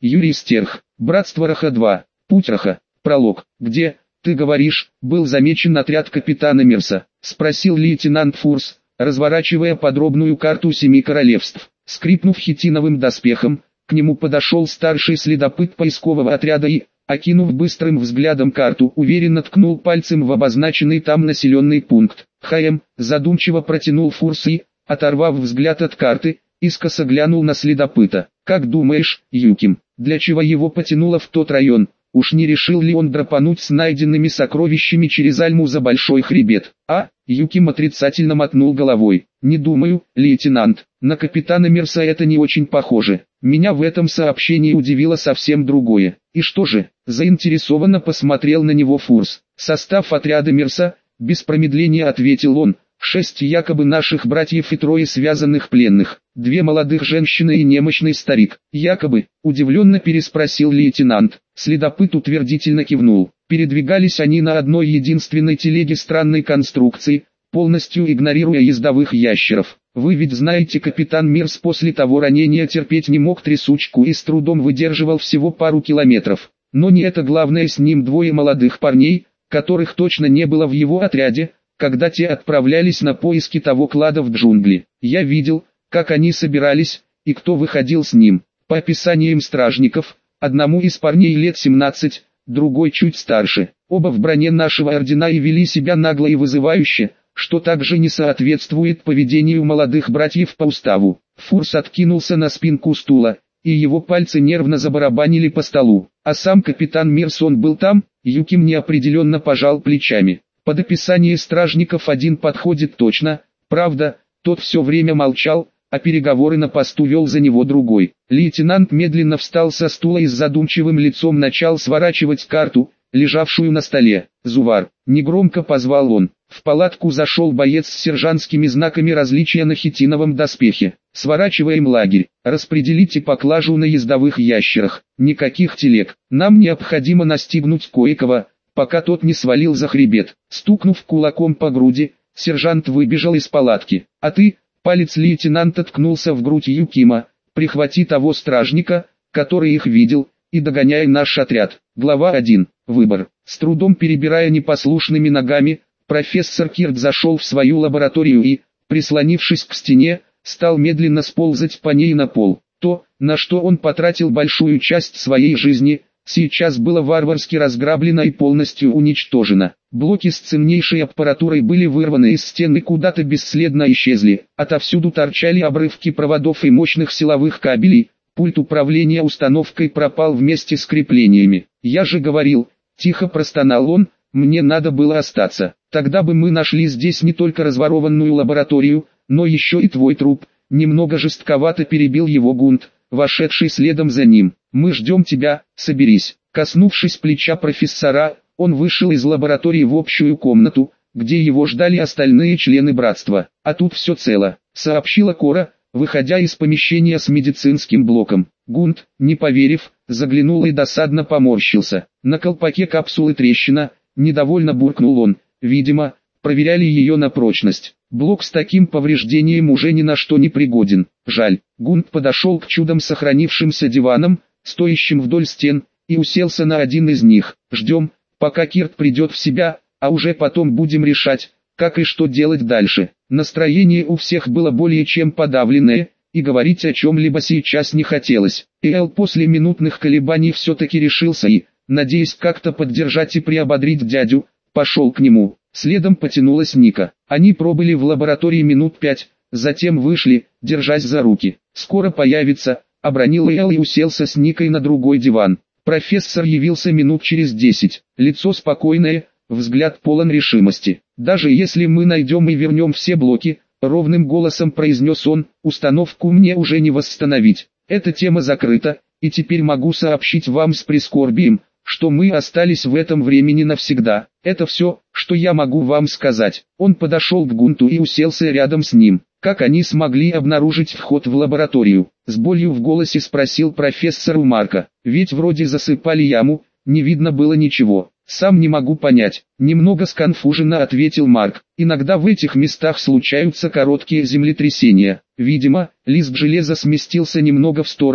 Юрий Стерх. Братство Раха-2. Путь Раха. Пролог. Где, ты говоришь, был замечен отряд капитана Мирса? Спросил лейтенант Фурс, разворачивая подробную карту Семи Королевств. Скрипнув хитиновым доспехом, к нему подошел старший следопыт поискового отряда и, окинув быстрым взглядом карту, уверенно ткнул пальцем в обозначенный там населенный пункт. ХМ, задумчиво протянул Фурс и, оторвав взгляд от карты, искоса глянул на следопыта. Как думаешь, Юким, для чего его потянуло в тот район? Уж не решил ли он драпануть с найденными сокровищами через Альму за большой хребет? Юким отрицательно мотнул головой. Не думаю, лейтенант, на капитана Мирса это не очень похоже. Меня в этом сообщении удивило совсем другое. И что же? Заинтересованно посмотрел на него Фурс. Состав отряда Мирса, без промедления ответил он. 6 якобы наших братьев и 3 связанных пленных, 2 молодых женщины и немощный старик. Якобы, удивленно переспросил лейтенант. Следопыт утвердительно кивнул. Передвигались они на одной единственной телеге странной конструкции, полностью игнорируя ездовых ящеров. Вы ведь знаете, капитан Мирс после того ранения терпеть не мог трясучку и с трудом выдерживал всего пару километров. Но не это главное, с ним 2 молодых парней, которых точно не было в его отряде, когда те отправлялись на поиски того клада в джунгли. Я видел, как они собирались, и кто выходил с ним. По описаниям стражников, одному из парней лет 17, другой чуть старше. Оба в броне нашего ордена и вели себя нагло и вызывающе, что также не соответствует поведению молодых братьев по уставу. Фурс откинулся на спинку стула, и его пальцы нервно забарабанили по столу. А сам капитан Мирсон был там? Юким неопределенно пожал плечами. Под описание стражников один подходит точно, правда, тот все время молчал, а переговоры на посту вел за него другой. Лейтенант медленно встал со стула и с задумчивым лицом начал сворачивать карту, лежавшую на столе. «Зувар!» — негромко позвал он. В палатку зашел боец с сержантскими знаками различия на хитиновом доспехе. «Сворачиваем лагерь, распределите поклажу на ездовых ящерах, никаких телег, нам необходимо настигнуть кое-кого, пока тот не свалил за хребет». Стукнув кулаком по груди, сержант выбежал из палатки. «А ты...» — палец лейтенанта ткнулся в грудь Юкима. «Прихвати того стражника, который их видел, и догоняй наш отряд». Глава 1. Выбор. С трудом перебирая непослушными ногами, профессор Кирк зашел в свою лабораторию и, прислонившись к стене, стал медленно сползать по ней на пол. То, на что он потратил большую часть своей жизни, сейчас было варварски разграблено и полностью уничтожено. Блоки с ценнейшей аппаратурой были вырваны из стены, куда-то бесследно исчезли. Отовсюду торчали обрывки проводов и мощных силовых кабелей. Пульт управления установкой пропал вместе с креплениями. «Я же говорил», — тихо простонал он, — «мне надо было остаться. Тогда бы мы нашли здесь не только разворованную лабораторию, но еще и твой труп». Немного жестковато перебил его Гунт, вошедший следом за ним. «Мы ждем тебя, соберись». Коснувшись плеча профессора, он вышел из лаборатории в общую комнату, где его ждали остальные члены братства. «А тут все цело», — сообщила Кора, выходя из помещения с медицинским блоком. Гунт, не поверив, заглянул и досадно поморщился. На колпаке капсулы трещина, недовольно буркнул он. Видимо, проверяли ее на прочность. Блок с таким повреждением уже ни на что не пригоден. Жаль. Гунт подошел к чудом сохранившимся диванам, стоящим вдоль стен, и уселся на один из них. «Ждем, пока Кирк придет в себя, а уже потом будем решать, как и что делать дальше». Настроение у всех было более чем подавленное, и говорить о чем-либо сейчас не хотелось. Эл после минутных колебаний все-таки решился и, надеясь как-то поддержать и приободрить дядю, пошел к нему. Следом потянулась Ника. Они пробыли в лаборатории минут 5, затем вышли, держась за руки. «Скоро появится», — обронил Эл и уселся с Никой на другой диван. Профессор явился минут через 10. Лицо спокойное, взгляд полон решимости. «Даже если мы найдем и вернем все блоки», — ровным голосом произнес он, — «установку мне уже не восстановить. Эта тема закрыта, и теперь могу сообщить вам с прискорбием, что мы остались в этом времени навсегда. Это все, что я могу вам сказать». Он подошел к Гунту и уселся рядом с ним. «Как они смогли обнаружить вход в лабораторию?» — с болью в голосе спросил профессор у Марка. «Ведь вроде засыпали яму, не видно было ничего». «Сам не могу понять», — немного сконфуженно ответил Марк. «Иногда в этих местах случаются короткие землетрясения. Видимо, лист железа сместился немного в сторону,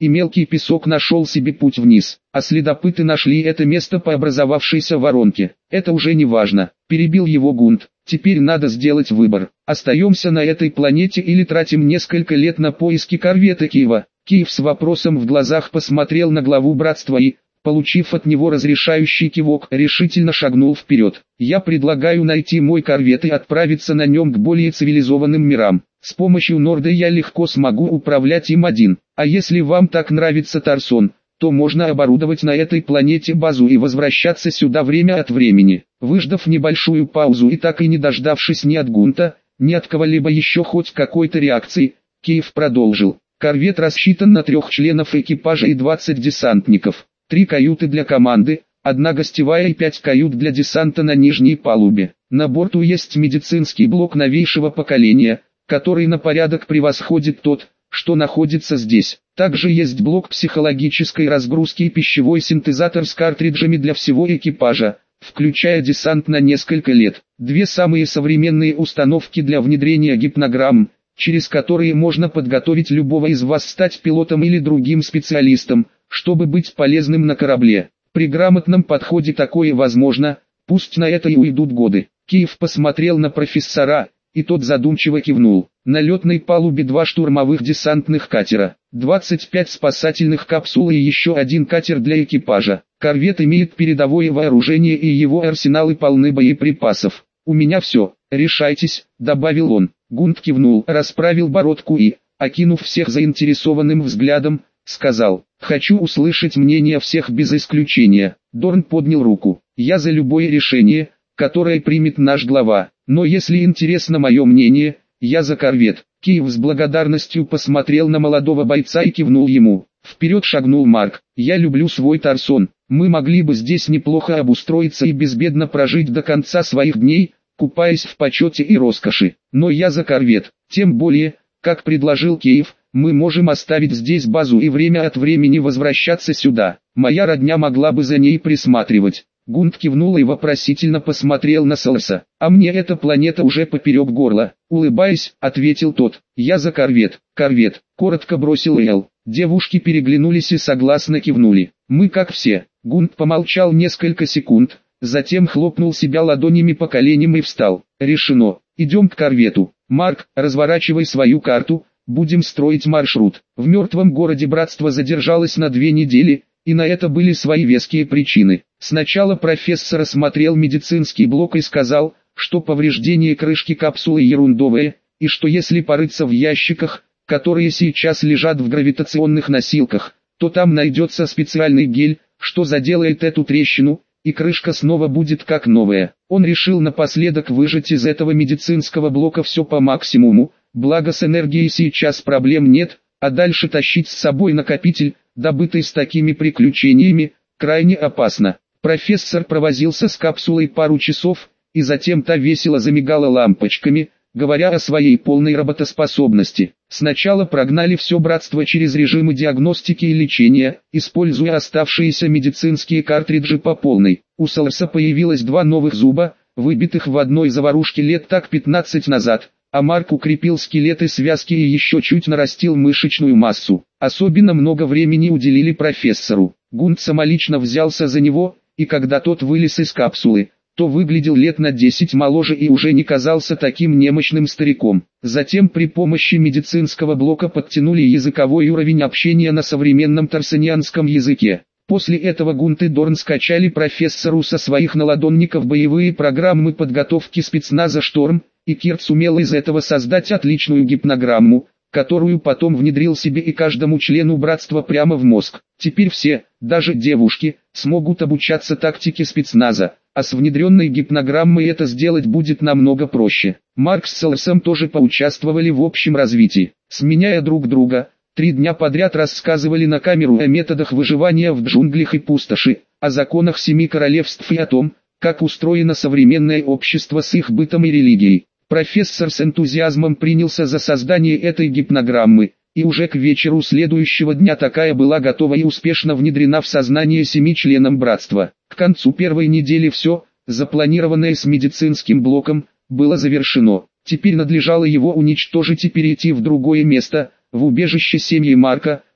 и мелкий песок нашел себе путь вниз, а следопыты нашли это место по образовавшейся воронке. Это уже не важно, перебил его Гунт. Теперь надо сделать выбор. Остаемся на этой планете или тратим несколько лет на поиски корвета Киева. Киев с вопросом в глазах посмотрел на главу братства и, получив от него разрешающий кивок, решительно шагнул вперед. Я предлагаю найти мой корвет и отправиться на нем к более цивилизованным мирам. С помощью Норда я легко смогу управлять им один. А если вам так нравится Тарсон, то можно оборудовать на этой планете базу и возвращаться сюда время от времени. Выждав небольшую паузу и так и не дождавшись ни от Гунта, ни от кого-либо еще хоть какой-то реакции, Киев продолжил. Корвет рассчитан на 3 членов экипажа и 20 десантников. 3 каюты для команды, 1 гостевая и 5 кают для десанта на нижней палубе. На борту есть медицинский блок новейшего поколения, который на порядок превосходит тот, что находится здесь. Также есть блок психологической разгрузки и пищевой синтезатор с картриджами для всего экипажа, включая десант на несколько лет. 2 самые современные установки для внедрения гипнограмм, через которые можно подготовить любого из вас стать пилотом или другим специалистом, чтобы быть полезным на корабле. При грамотном подходе такое возможно, пусть на это и уйдут годы. Киев посмотрел на профессора, и тот задумчиво кивнул. На летной палубе 2 штурмовых десантных катера, 25 спасательных капсул и еще 1 катер для экипажа. Корвет имеет передовое вооружение и его арсеналы полны боеприпасов. У меня все, решайтесь, добавил он. Гунт кивнул, расправил бородку и, окинув всех заинтересованным взглядом, сказал: «Хочу услышать мнение всех без исключения». Дорн поднял руку. «Я за любое решение, которое примет наш глава, но если интересно мое мнение, я за корвет». Киев с благодарностью посмотрел на молодого бойца и кивнул ему. Вперед шагнул Марк. «Я люблю свой Тарсон. Мы могли бы здесь неплохо обустроиться и безбедно прожить до конца своих дней, купаясь в почете и роскоши. Но я за корвет. Тем более, как предложил Киев, мы можем оставить здесь базу и время от времени возвращаться сюда. Моя родня могла бы за ней присматривать». Гунт кивнул и вопросительно посмотрел на Солоса. «А мне эта планета уже поперек горла», — улыбаясь, ответил тот. «Я за корвет». «Корвет», — коротко бросил Эл. Девушки переглянулись и согласно кивнули. «Мы как все». Гунт помолчал несколько секунд, затем хлопнул себя ладонями по коленям и встал. «Решено. Идем к корвету. Марк, разворачивай свою карту, будем строить маршрут». В мертвом городе братство задержалось на 2 недели, и на это были свои веские причины. Сначала профессор осмотрел медицинский блок и сказал, что повреждение крышки капсулы ерундовое, и что если порыться в ящиках, которые сейчас лежат в гравитационных носилках, то там найдется специальный гель, что заделает эту трещину, и крышка снова будет как новая. Он решил напоследок выжать из этого медицинского блока все по максимуму, благо с энергией сейчас проблем нет, а дальше тащить с собой накопитель, добытый с такими приключениями, крайне опасно. Профессор провозился с капсулой пару часов, и затем та весело замигала лампочками, говоря о своей полной работоспособности. Сначала прогнали все братство через режимы диагностики и лечения, используя оставшиеся медицинские картриджи по полной. У Солоса появилось 2 новых зуба, выбитых в одной заварушке лет так 15 назад, а Марк укрепил скелеты связки и еще чуть нарастил мышечную массу. Особенно много времени уделили профессору. Гунт самолично взялся за него, и когда тот вылез из капсулы, то выглядел лет на 10 моложе и уже не казался таким немощным стариком. Затем при помощи медицинского блока подтянули языковой уровень общения на современном тарсанианском языке. После этого Гунт и Дорн скачали профессору со своих наладонников боевые программы подготовки спецназа «Шторм», и Кирт сумел из этого создать отличную гипнограмму, которую потом внедрил себе и каждому члену братства прямо в мозг. Теперь все, даже девушки, смогут обучаться тактике спецназа, а с внедренной гипнограммой это сделать будет намного проще. Марк с Солосом тоже поучаствовали в общем развитии. Сменяя друг друга, 3 дня подряд рассказывали на камеру о методах выживания в джунглях и пустоши, о законах 7 королевств и о том, как устроено современное общество с их бытом и религией. Профессор с энтузиазмом принялся за создание этой гипнограммы, и уже к вечеру следующего дня такая была готова и успешно внедрена в сознание 7 членам братства. К концу первой недели все, запланированное с медицинским блоком, было завершено. Теперь надлежало его уничтожить и перейти в другое место, в убежище семьи Марка,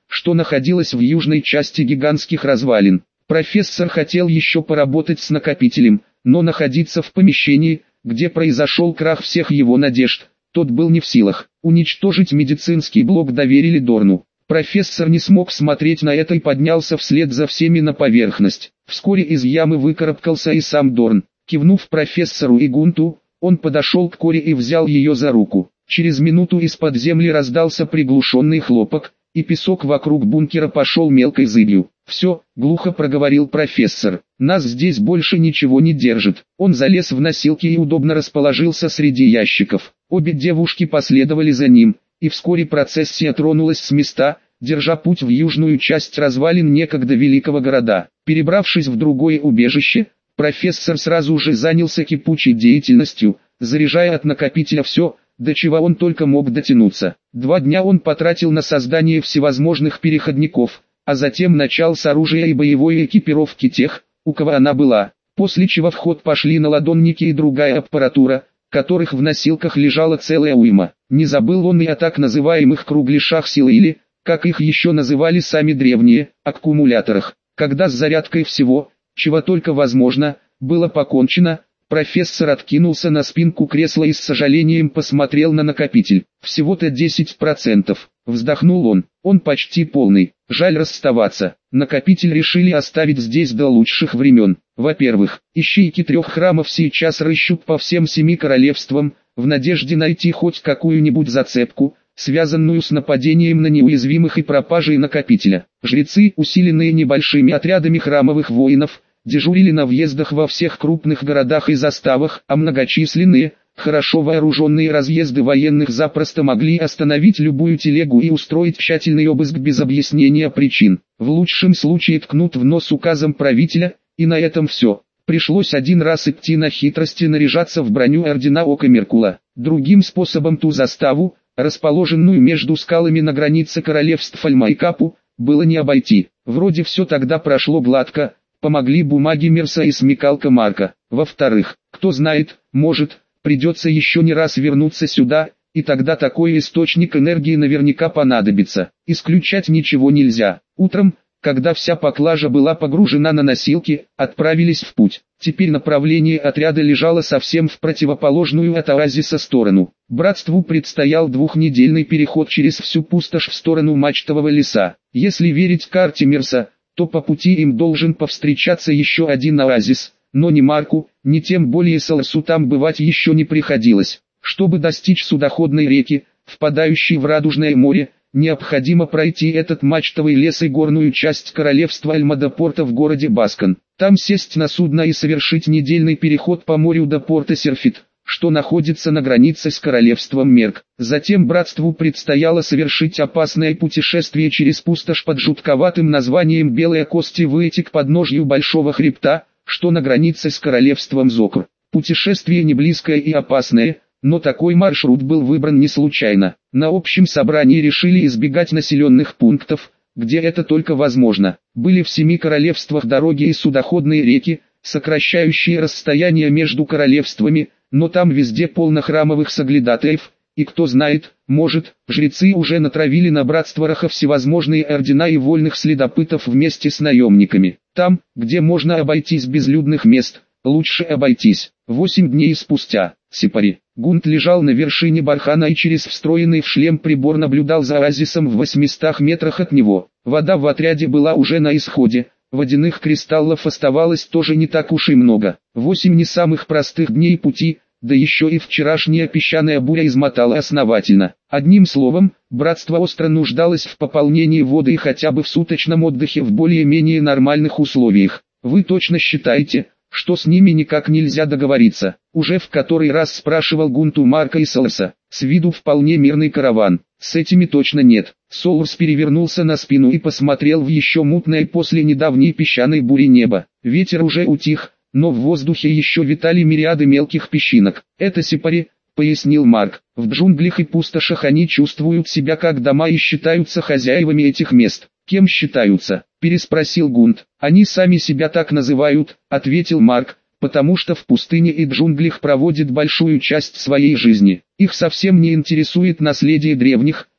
что находилось в южной части гигантских развалин. Профессор хотел еще поработать с накопителем, но находиться в помещении, где произошел крах всех его надежд, тот был не в силах. Уничтожить медицинский блок доверили Дорну. Профессор не смог смотреть на это и поднялся вслед за всеми на поверхность. Вскоре из ямы выкарабкался и сам Дорн. Кивнув профессору и Гунту, он подошел к Коре и взял ее за руку. Через минуту из-под земли раздался приглушенный хлопок, и песок вокруг бункера пошел мелкой зыбью. «Все», — глухо проговорил профессор, — «нас здесь больше ничего не держит». Он залез в носилки и удобно расположился среди ящиков. Обе девушки последовали за ним, и вскоре процессия тронулась с места, держа путь в южную часть развалин некогда великого города. Перебравшись в другое убежище, профессор сразу же занялся кипучей деятельностью, заряжая от накопителя все, до чего он только мог дотянуться. 2 дня он потратил на создание всевозможных переходников, а затем начал с оружия и боевой экипировки тех, у кого она была, после чего в ход пошли наладонники и другая аппаратура, которых в носилках лежала целая уйма. Не забыл он и о так называемых кругляшах силы или, как их еще называли сами древние, аккумуляторах. Когда с зарядкой всего, чего только возможно, было покончено, профессор откинулся на спинку кресла и с сожалением посмотрел на накопитель. Всего-то 10%. Вздохнул он почти полный. Жаль расставаться. Накопитель решили оставить здесь до лучших времен. Во-первых, ищейки 3 храмов сейчас рыщут по всем 7 королевствам, в надежде найти хоть какую-нибудь зацепку, связанную с нападением на неуязвимых и пропажей накопителя. Жрецы, усиленные небольшими отрядами храмовых воинов, дежурили на въездах во всех крупных городах и заставах, а многочисленные, хорошо вооруженные разъезды военных запросто могли остановить любую телегу и устроить тщательный обыск без объяснения причин. В лучшем случае ткнут в нос указом правителя, и на этом все. Пришлось один раз идти на хитрости наряжаться в броню ордена Ока Меркула. Другим способом ту заставу, расположенную между скалами на границе королевств Альма и Капу, было не обойти. Вроде все тогда прошло гладко, помогли бумаги Мерса и смекалка Марка. Во-вторых, кто знает, может, придется еще не раз вернуться сюда, и тогда такой источник энергии наверняка понадобится. Исключать ничего нельзя. Утром, когда вся поклажа была погружена на носилки, отправились в путь. Теперь направление отряда лежало совсем в противоположную от оазиса сторону. Братству предстоял 2-недельный переход через всю пустошь в сторону мачтового леса. Если верить карте Мерса, то по пути им должен повстречаться еще один оазис, но ни Марку, ни тем более Саласу там бывать еще не приходилось. Чтобы достичь судоходной реки, впадающей в Радужное море, необходимо пройти этот мачтовый лес и горную часть королевства Альма до порта в городе Баскан. Там сесть на судно и совершить недельный переход по морю до порта Серфит, что находится на границе с королевством Мерк. Затем братству предстояло совершить опасное путешествие через пустошь под жутковатым названием Белые Кости, выйти к подножью Большого Хребта, что на границе с королевством Зокр. Путешествие не близкое и опасное, но такой маршрут был выбран не случайно. На общем собрании решили избегать населенных пунктов, где это только возможно. Были в 7 королевствах дороги и судоходные реки, сокращающие расстояние между королевствами, но там везде полно храмовых соглядатаев, и кто знает, может, жрецы уже натравили на братство Раха всевозможные ордена и вольных следопытов вместе с наемниками. Там, где можно обойтись без людных мест, лучше обойтись. 8 дней спустя, Сипари, Гунт лежал на вершине бархана и через встроенный в шлем прибор наблюдал за оазисом в 800 метрах от него. Вода в отряде была уже на исходе, водяных кристаллов оставалось тоже не так уж и много. 8 не самых простых дней пути, да еще и вчерашняя песчаная буря измотала основательно. Одним словом, братство остро нуждалось в пополнении воды и хотя бы в суточном отдыхе в более-менее нормальных условиях. Вы точно считаете, что с ними никак нельзя договориться? Уже в который раз спрашивал Гунту Марка и Соларса. С виду вполне мирный караван. С этими точно нет. Соларс перевернулся на спину и посмотрел в еще мутное после недавней песчаной бури небо. Ветер уже утих, но в воздухе еще витали мириады мелких песчинок. Это Сипари, пояснил Марк. В джунглях и пустошах они чувствуют себя как дома и считаются хозяевами этих мест. Кем считаются? Переспросил Гунт. Они сами себя так называют, ответил Марк, потому что в пустыне и джунглях проводят большую часть своей жизни. Их совсем не интересует наследие древних,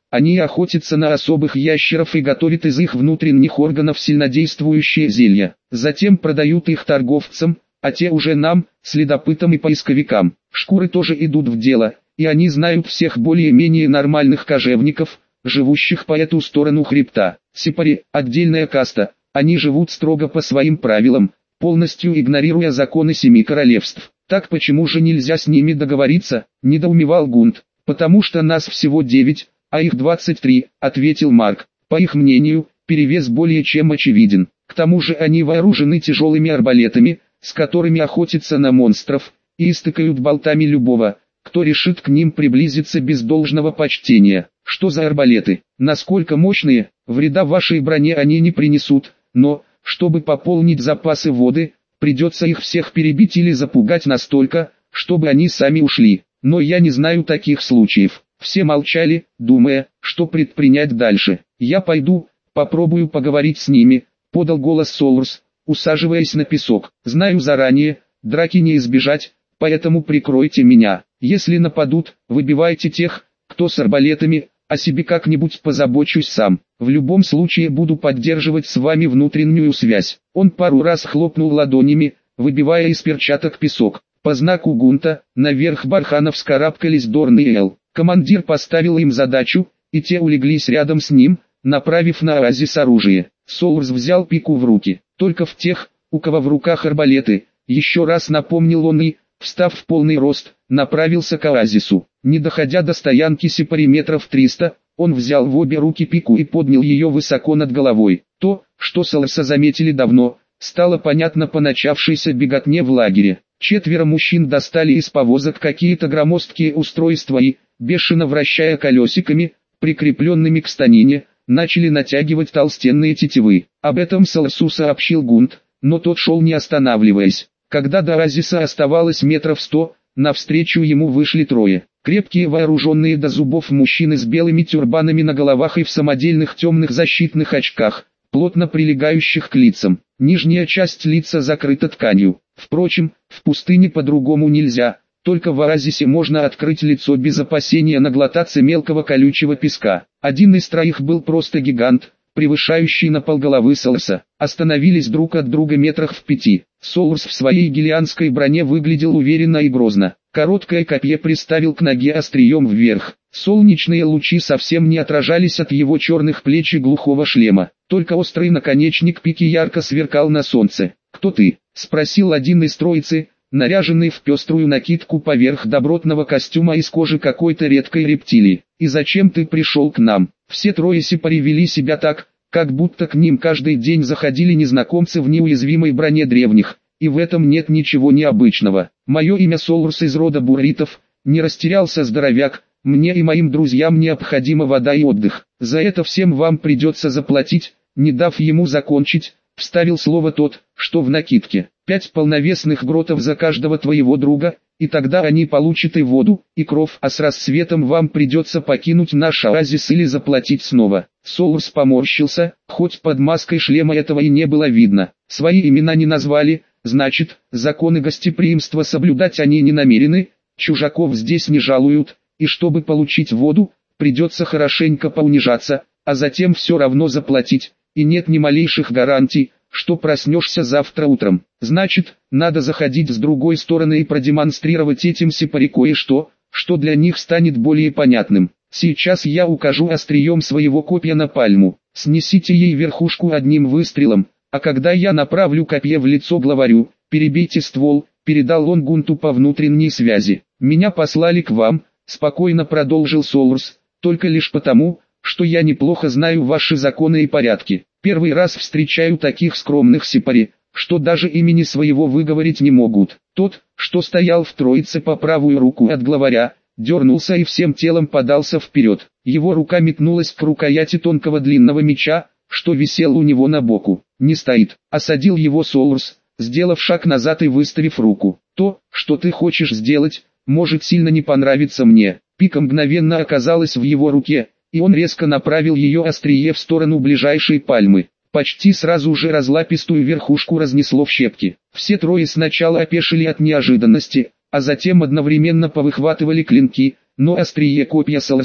Они охотятся на особых ящеров и готовят из их внутренних органов сильнодействующие зелья. Затем продают их торговцам, а те уже нам, следопытам и поисковикам. Шкуры тоже идут в дело, и они знают всех более-менее нормальных кожевников, живущих по эту сторону хребта. Сипари – отдельная каста, они живут строго по своим правилам, полностью игнорируя законы Семи Королевств. Так почему же нельзя с ними договориться, недоумевал Гунт. Потому что нас всего 9, а их 23, ответил Марк. По их мнению, перевес более чем очевиден. К тому же они вооружены тяжелыми арбалетами, с которыми охотятся на монстров, и истыкают болтами любого, кто решит к ним приблизиться без должного почтения. Что за арбалеты? Насколько мощные? Вреда вашей броне они не принесут, но, чтобы пополнить запасы воды, придется их всех перебить или запугать настолько, чтобы они сами ушли. Но я не знаю таких случаев. Все молчали, думая, что предпринять дальше. Я пойду, попробую поговорить с ними, подал голос Солурс, усаживаясь на песок. Знаю заранее, драки не избежать, поэтому прикройте меня. Если нападут, выбивайте тех, кто с арбалетами, о себе как-нибудь позабочусь сам. В любом случае буду поддерживать с вами внутреннюю связь. Он пару раз хлопнул ладонями, выбивая из перчаток песок. По знаку Гунта, наверх барханов вскарабкались Дорн и Эл. Командир поставил им задачу, и те улеглись рядом с ним, направив на оазис оружие. Солурс взял пику в руки. Только в тех, у кого в руках арбалеты, еще раз напомнил он и, встав в полный рост, направился к оазису. Не доходя до стоянки Сипари метров 300, он взял в обе руки пику и поднял ее высоко над головой. То, что Солурса заметили давно, стало понятно по начавшейся беготне в лагере. 4 мужчин достали из повозок какие-то громоздкие устройства и, бешено вращая колесиками, прикрепленными к станине, начали натягивать толстенные тетивы. Об этом Солурсу сообщил Гунт, но тот шел не останавливаясь. Когда до оазиса оставалось метров 100, навстречу ему вышли 3. Крепкие вооруженные до зубов мужчины с белыми тюрбанами на головах и в самодельных темных защитных очках, плотно прилегающих к лицам. Нижняя часть лица закрыта тканью. Впрочем, в пустыне по-другому нельзя, только в оазисе можно открыть лицо без опасения наглотаться мелкого колючего песка. Один из 3 был просто гигант, превышающий на полголовы Солурса. Остановились друг от друга метрах в 5. Солурс в своей гелианской броне выглядел уверенно и грозно. Короткое копье приставил к ноге острием вверх. Солнечные лучи совсем не отражались от его черных плеч и глухого шлема. Только острый наконечник пики ярко сверкал на солнце. «Кто ты?» — спросил один из троицы, наряженный в пеструю накидку поверх добротного костюма из кожи какой-то редкой рептилии. «И зачем ты пришел к нам?» Все 3 сипари вели себя так, как будто к ним каждый день заходили незнакомцы в неуязвимой броне древних, и в этом нет ничего необычного. «Мое имя Солурс из рода бурритов», — не растерялся здоровяк, «мне и моим друзьям необходима вода и отдых. За это всем вам придется заплатить», не дав ему закончить, вставил слово тот, что в накидке. 5 полновесных гротов за каждого твоего друга, и тогда они получат и воду, и кров, а с рассветом вам придется покинуть наш оазис или заплатить снова. Солурс поморщился, хоть под маской шлема этого и не было видно. Свои имена не назвали, значит, законы гостеприимства соблюдать они не намерены, чужаков здесь не жалуют, и чтобы получить воду, придется хорошенько поунижаться, а затем все равно заплатить, и нет ни малейших гарантий, что проснешься завтра утром. Значит, надо заходить с другой стороны и продемонстрировать этим сипари кое-что, что для них станет более понятным. Сейчас я укажу острием своего копья на пальму. Снесите ей верхушку одним выстрелом, а когда я направлю копье в лицо главарю, перебейте ствол, передал он Гунту по внутренней связи. Меня послали к вам, спокойно продолжил Солурс, только лишь потому, что я неплохо знаю ваши законы и порядки. Первый раз встречаю таких скромных сипари, что даже имени своего выговорить не могут. Тот, что стоял в троице по правую руку от главаря, дернулся и всем телом подался вперед. Его рука метнулась к рукояти тонкого длинного меча, что висел у него на боку. «Не стоит», — осадил его Солурс, сделав шаг назад и выставив руку. «То, что ты хочешь сделать, может сильно не понравиться мне». Пика мгновенно оказалась в его руке, и он резко направил ее острие в сторону ближайшей пальмы. Почти сразу же разлапистую верхушку разнесло в щепки. Все 3 сначала опешили от неожиданности, а затем одновременно повыхватывали клинки, но острие копья Солурса,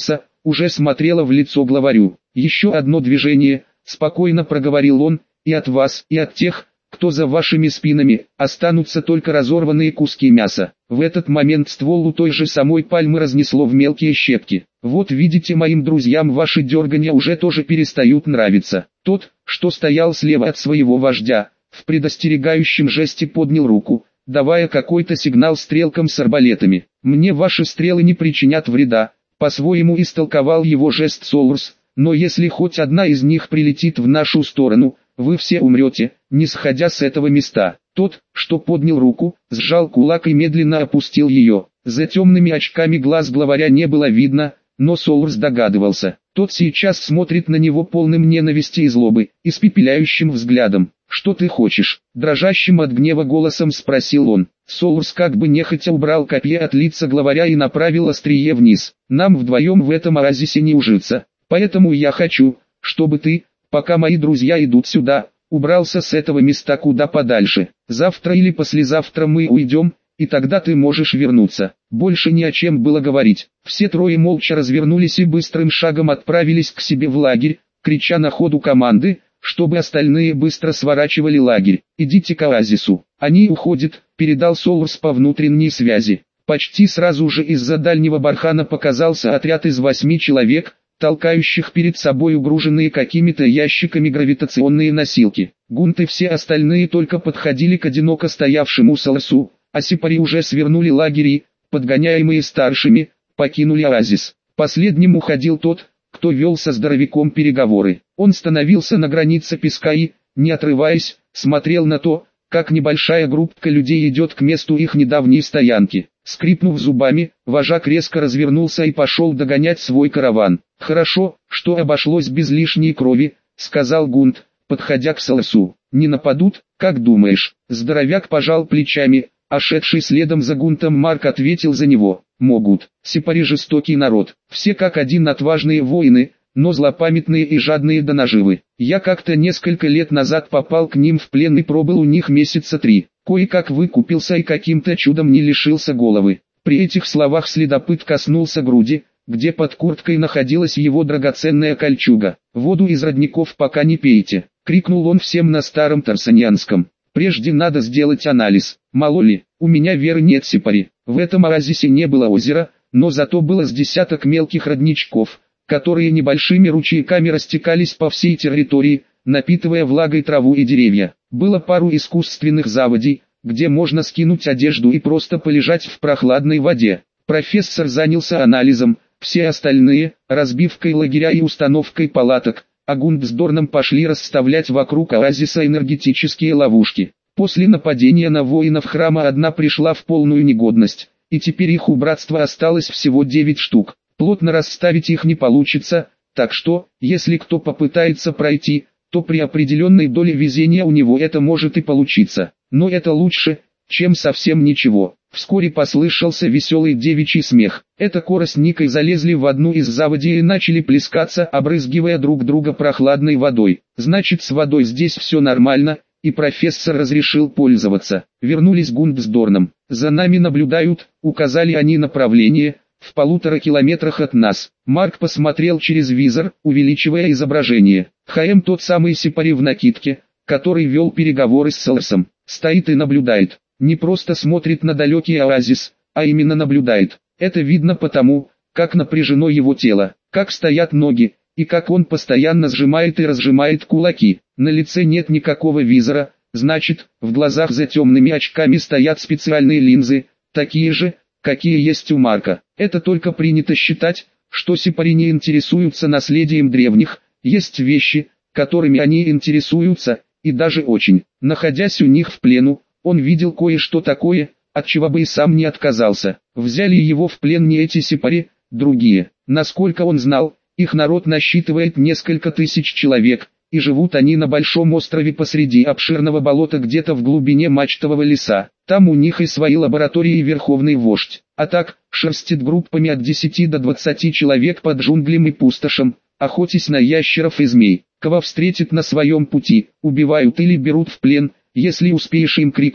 уже смотрела в лицо главарю. «Еще одно движение», — спокойно проговорил он, — «и от вас, и от тех, кто за вашими спинами, останутся только разорванные куски мяса». В этот момент ствол у той же самой пальмы разнесло в мелкие щепки. «Вот видите, моим друзьям ваши дергания уже тоже перестают нравиться». Тот, что стоял слева от своего вождя, в предостерегающем жесте поднял руку, давая какой-то сигнал стрелкам с арбалетами. «Мне ваши стрелы не причинят вреда», — по-своему истолковал его жест Солурс, «но если хоть одна из них прилетит в нашу сторону, вы все умрете, не сходя с этого места». Тот, что поднял руку, сжал кулак и медленно опустил ее. За темными очками глаз главаря не было видно, но Солурс догадывался. Тот сейчас смотрит на него полным ненависти и злобы, испепеляющим взглядом. «Что ты хочешь?» – дрожащим от гнева голосом спросил он. Солурс как бы нехотя убрал копье от лица главаря и направил острие вниз. «Нам вдвоем в этом оазисе не ужиться, поэтому я хочу, чтобы ты, пока мои друзья идут сюда, убрался с этого места куда подальше. Завтра или послезавтра мы уйдем, и тогда ты можешь вернуться». Больше ни о чем было говорить. Все трое молча развернулись и быстрым шагом отправились к себе в лагерь, крича на ходу команды, чтобы остальные быстро сворачивали лагерь. «Идите к оазису. Они уходят», — передал Солурс по внутренней связи. Почти сразу же из-за дальнего бархана показался отряд из 8 человек, толкающих перед собой угруженные какими-то ящиками гравитационные носилки. Гунт и все остальные только подходили к одиноко стоявшему Солурсу, а сипари уже свернули лагерь и, подгоняемые старшими, покинули оазис. Последним уходил тот, кто вел со здоровяком переговоры. Он становился на границе песка и, не отрываясь, смотрел на то, как небольшая группка людей идет к месту их недавней стоянки. Скрипнув зубами, вожак резко развернулся и пошел догонять свой караван. «Хорошо, что обошлось без лишней крови», — сказал Гунт, подходя к Солурсу. «Не нападут, как думаешь?» Здоровяк пожал плечами, а шедший следом за Гунтом Марк ответил за него. «Могут. Сипари жестокий народ, все как один отважные воины, но злопамятные и жадные до наживы. Я как-то несколько лет назад попал к ним в плен и пробыл у них месяца 3. Кое-как выкупился и каким-то чудом не лишился головы». При этих словах следопыт коснулся груди, где под курткой находилась его драгоценная кольчуга. «Воду из родников пока не пейте», — крикнул он всем на старом тарсанианском. «Прежде надо сделать анализ. Мало ли, у меня веры нет, сипари». В этом оазисе не было озера, но зато было с десяток мелких родничков, которые небольшими ручейками растекались по всей территории, напитывая влагой траву и деревья. Было пару искусственных заводей, где можно скинуть одежду и просто полежать в прохладной воде. Профессор занялся анализом, все остальные – разбивкой лагеря и установкой палаток, а Гунт с Дорном пошли расставлять вокруг оазиса энергетические ловушки. После нападения на воинов храма одна пришла в полную негодность, и теперь их у братства осталось всего 9 штук. Плотно расставить их не получится, так что, если кто попытается пройти, то при определенной доле везения у него это может и получиться. Но это лучше, чем совсем ничего. Вскоре послышался веселый девичий смех. Это Кора с Никой залезли в одну из заводей и начали плескаться, обрызгивая друг друга прохладной водой. Значит, с водой здесь все нормально, и профессор разрешил пользоваться. Вернулись Гунт с Дорном. «За нами наблюдают», — указали они направление, в 1,5 километрах от нас. Марк посмотрел через визор, увеличивая изображение. ХМ тот самый сипари в накидке, который вел переговоры с Солурсом, стоит и наблюдает. Не просто смотрит на далекий оазис, а именно наблюдает. Это видно потому, как напряжено его тело, как стоят ноги, и как он постоянно сжимает и разжимает кулаки. На лице нет никакого визора, значит, в глазах за темными очками стоят специальные линзы, такие же, какие есть у Марка. Это только принято считать, что сипари не интересуются наследием древних, есть вещи, которыми они интересуются, и даже очень. Находясь у них в плену, он видел кое-что такое, от чего бы и сам не отказался. Взяли его в плен не эти сипари, другие. Насколько он знал, их народ насчитывает несколько тысяч человек, и живут они на большом острове посреди обширного болота где-то в глубине мачтового леса. Там у них и свои лаборатории и верховный вождь. А так, шерстит группами от 10 до 20 человек под джунглям и пустошем, охотясь на ящеров и змей. Кого встретит на своем пути, убивают или берут в плен. Если успеешь им крикнуть,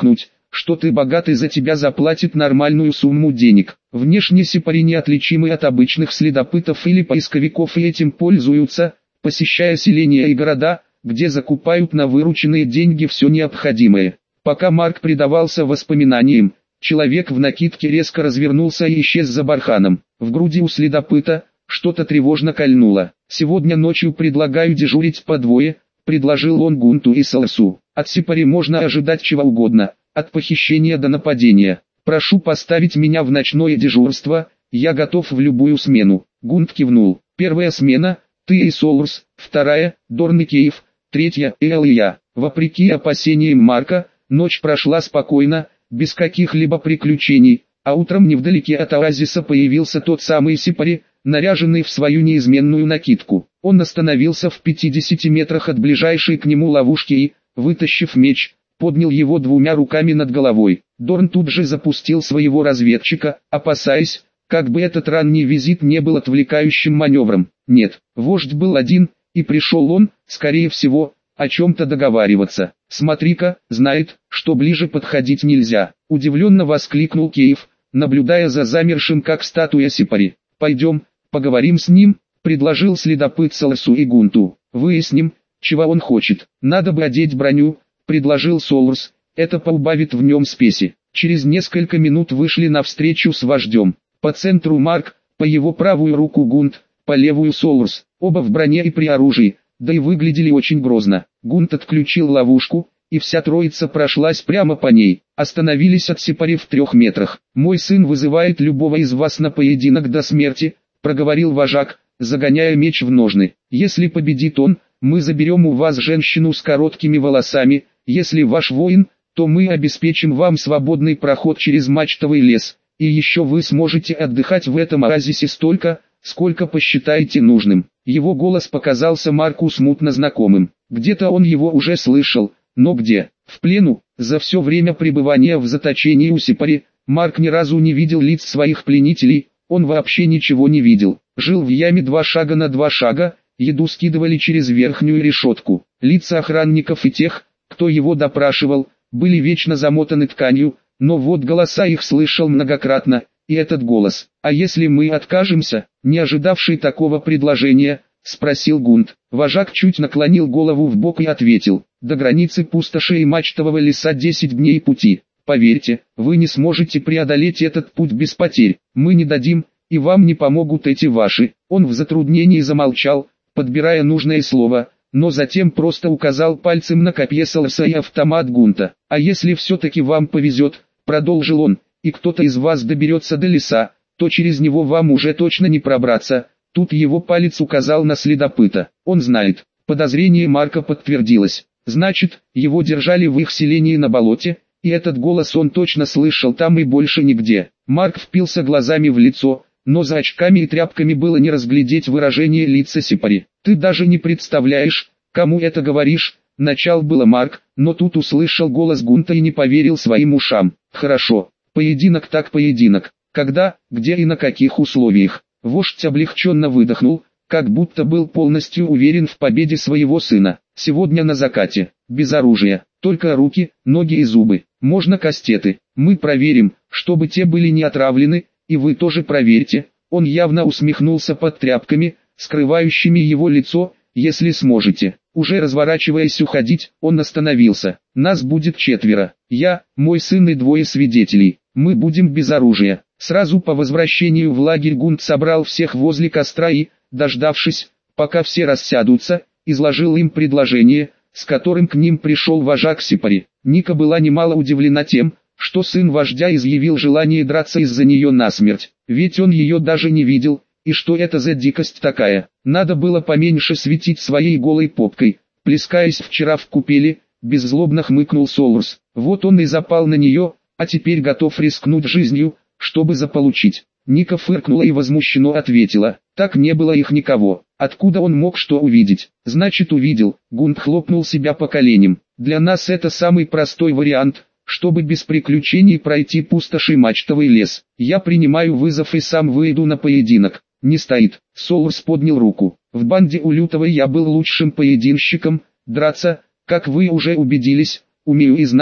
что ты богат и за тебя заплатит нормальную сумму денег. Внешне сепари неотличимы от обычных следопытов или поисковиков и этим пользуются, посещая селения и города, где закупают на вырученные деньги все необходимое. Пока Марк предавался воспоминаниям, человек в накидке резко развернулся и исчез за барханом. В груди у следопыта что-то тревожно кольнуло. «Сегодня ночью предлагаю дежурить по двое», — предложил он Гунту и Соларсу. «От сепари можно ожидать чего угодно, от похищения до нападения. Прошу поставить меня в ночное дежурство, я готов в любую смену». Гунт кивнул. «Первая смена — ты и Соларс, вторая — Дорн и Кейв, третья — Эл и я». Вопреки опасениям Марка, ночь прошла спокойно, без каких-либо приключений, а утром невдалеке от оазиса появился тот самый сепари, наряженный в свою неизменную накидку. Он остановился в 50 метрах от ближайшей к нему ловушки и, вытащив меч, поднял его двумя руками над головой. Дорн тут же запустил своего разведчика, опасаясь, как бы этот ранний визит не был отвлекающим маневром. Нет, вождь был один, и пришел он, скорее всего, о чем-то договариваться. «Смотри-ка, знает, что ближе подходить нельзя», — удивленно воскликнул Кейв, наблюдая за замершим как статуя сепари. «Пойдем, поговорим с ним», — предложил следопыт Соларсу и Гунту. «Выясним, чего он хочет. Надо бы одеть броню», — предложил Соларс, — «это поубавит в нем спеси». Через несколько минут вышли навстречу с вождем. По центру Марк, по его правую руку Гунт, по левую Соларс, оба в броне и при оружии, да и выглядели очень грозно. Гунт отключил ловушку, и вся троица прошлась прямо по ней. Остановились от сепари в 3 метрах. «Мой сын вызывает любого из вас на поединок до смерти», — проговорил вожак, загоняя меч в ножны. «Если победит он, мы заберем у вас женщину с короткими волосами, если ваш воин, то мы обеспечим вам свободный проход через мачтовый лес, и еще вы сможете отдыхать в этом оазисе столько, сколько посчитаете нужным». Его голос показался Марку смутно знакомым. Где-то он его уже слышал, но где? В плену? За все время пребывания в заточении у сепари, Марк ни разу не видел лиц своих пленителей, он вообще ничего не видел. Жил в яме 2 шага на 2 шага, еду скидывали через верхнюю решетку. Лица охранников и тех, кто его допрашивал, были вечно замотаны тканью, но вот голоса их слышал многократно, и этот голос. «А если мы откажемся?» Не ожидавший такого предложения, спросил Гунт. Вожак чуть наклонил голову в бок и ответил: «До границы пустоши и мачтового леса 10 дней пути. Поверьте, вы не сможете преодолеть этот путь без потерь. Мы не дадим, и вам не помогут эти ваши». Он в затруднении замолчал, подбирая нужное слово, но затем просто указал пальцем на копье Соларса и автомат Гунта. «А если все-таки вам повезет», — продолжил он, — «и кто-то из вас доберется до леса, то через него вам уже точно не пробраться». Тут его палец указал на следопыта. «Он знает». Подозрение Марка подтвердилось. Значит, его держали в их селении на болоте, и этот голос он точно слышал там и больше нигде. Марк впился глазами в лицо, но за очками и тряпками было не разглядеть выражение лица сепари. «Ты даже не представляешь, кому это говоришь», — начал было Марк, но тут услышал голос Гунта и не поверил своим ушам. «Хорошо, поединок так поединок. Когда, где и на каких условиях?» Вождь облегченно выдохнул, как будто был полностью уверен в победе своего сына. «Сегодня на закате, без оружия, только руки, ноги и зубы. Можно кастеты. Мы проверим, чтобы те были не отравлены, и вы тоже проверьте». Он явно усмехнулся под тряпками, скрывающими его лицо. «Если сможете». Уже разворачиваясь уходить, он остановился. «Нас будет 4. Я, мой сын и 2 свидетелей. Мы будем без оружия». Сразу по возвращению в лагерь Гунт собрал всех возле костра и, дождавшись, пока все рассядутся, изложил им предложение, с которым к ним пришел вожак сепари. Ника была немало удивлена тем, что сын вождя изъявил желание драться из-за нее насмерть, ведь он ее даже не видел, и что это за дикость такая. Надо было поменьше светить своей голой попкой, плескаясь вчера в купели, беззлобно хмыкнул Соларс. Вот он и запал на нее, а теперь готов рискнуть жизнью, чтобы заполучить. Ника фыркнула и возмущенно ответила: «Так не было их никого. Откуда он мог что увидеть?» «Значит увидел». Гунт хлопнул себя по коленям. «Для нас это самый простой вариант, чтобы без приключений пройти пустоши мачтовый лес. Я принимаю вызов и сам выйду на поединок». «Не стоит». Соларс поднял руку. «В банде у Лютого я был лучшим поединщиком. Драться, как вы уже убедились, умею и знаю,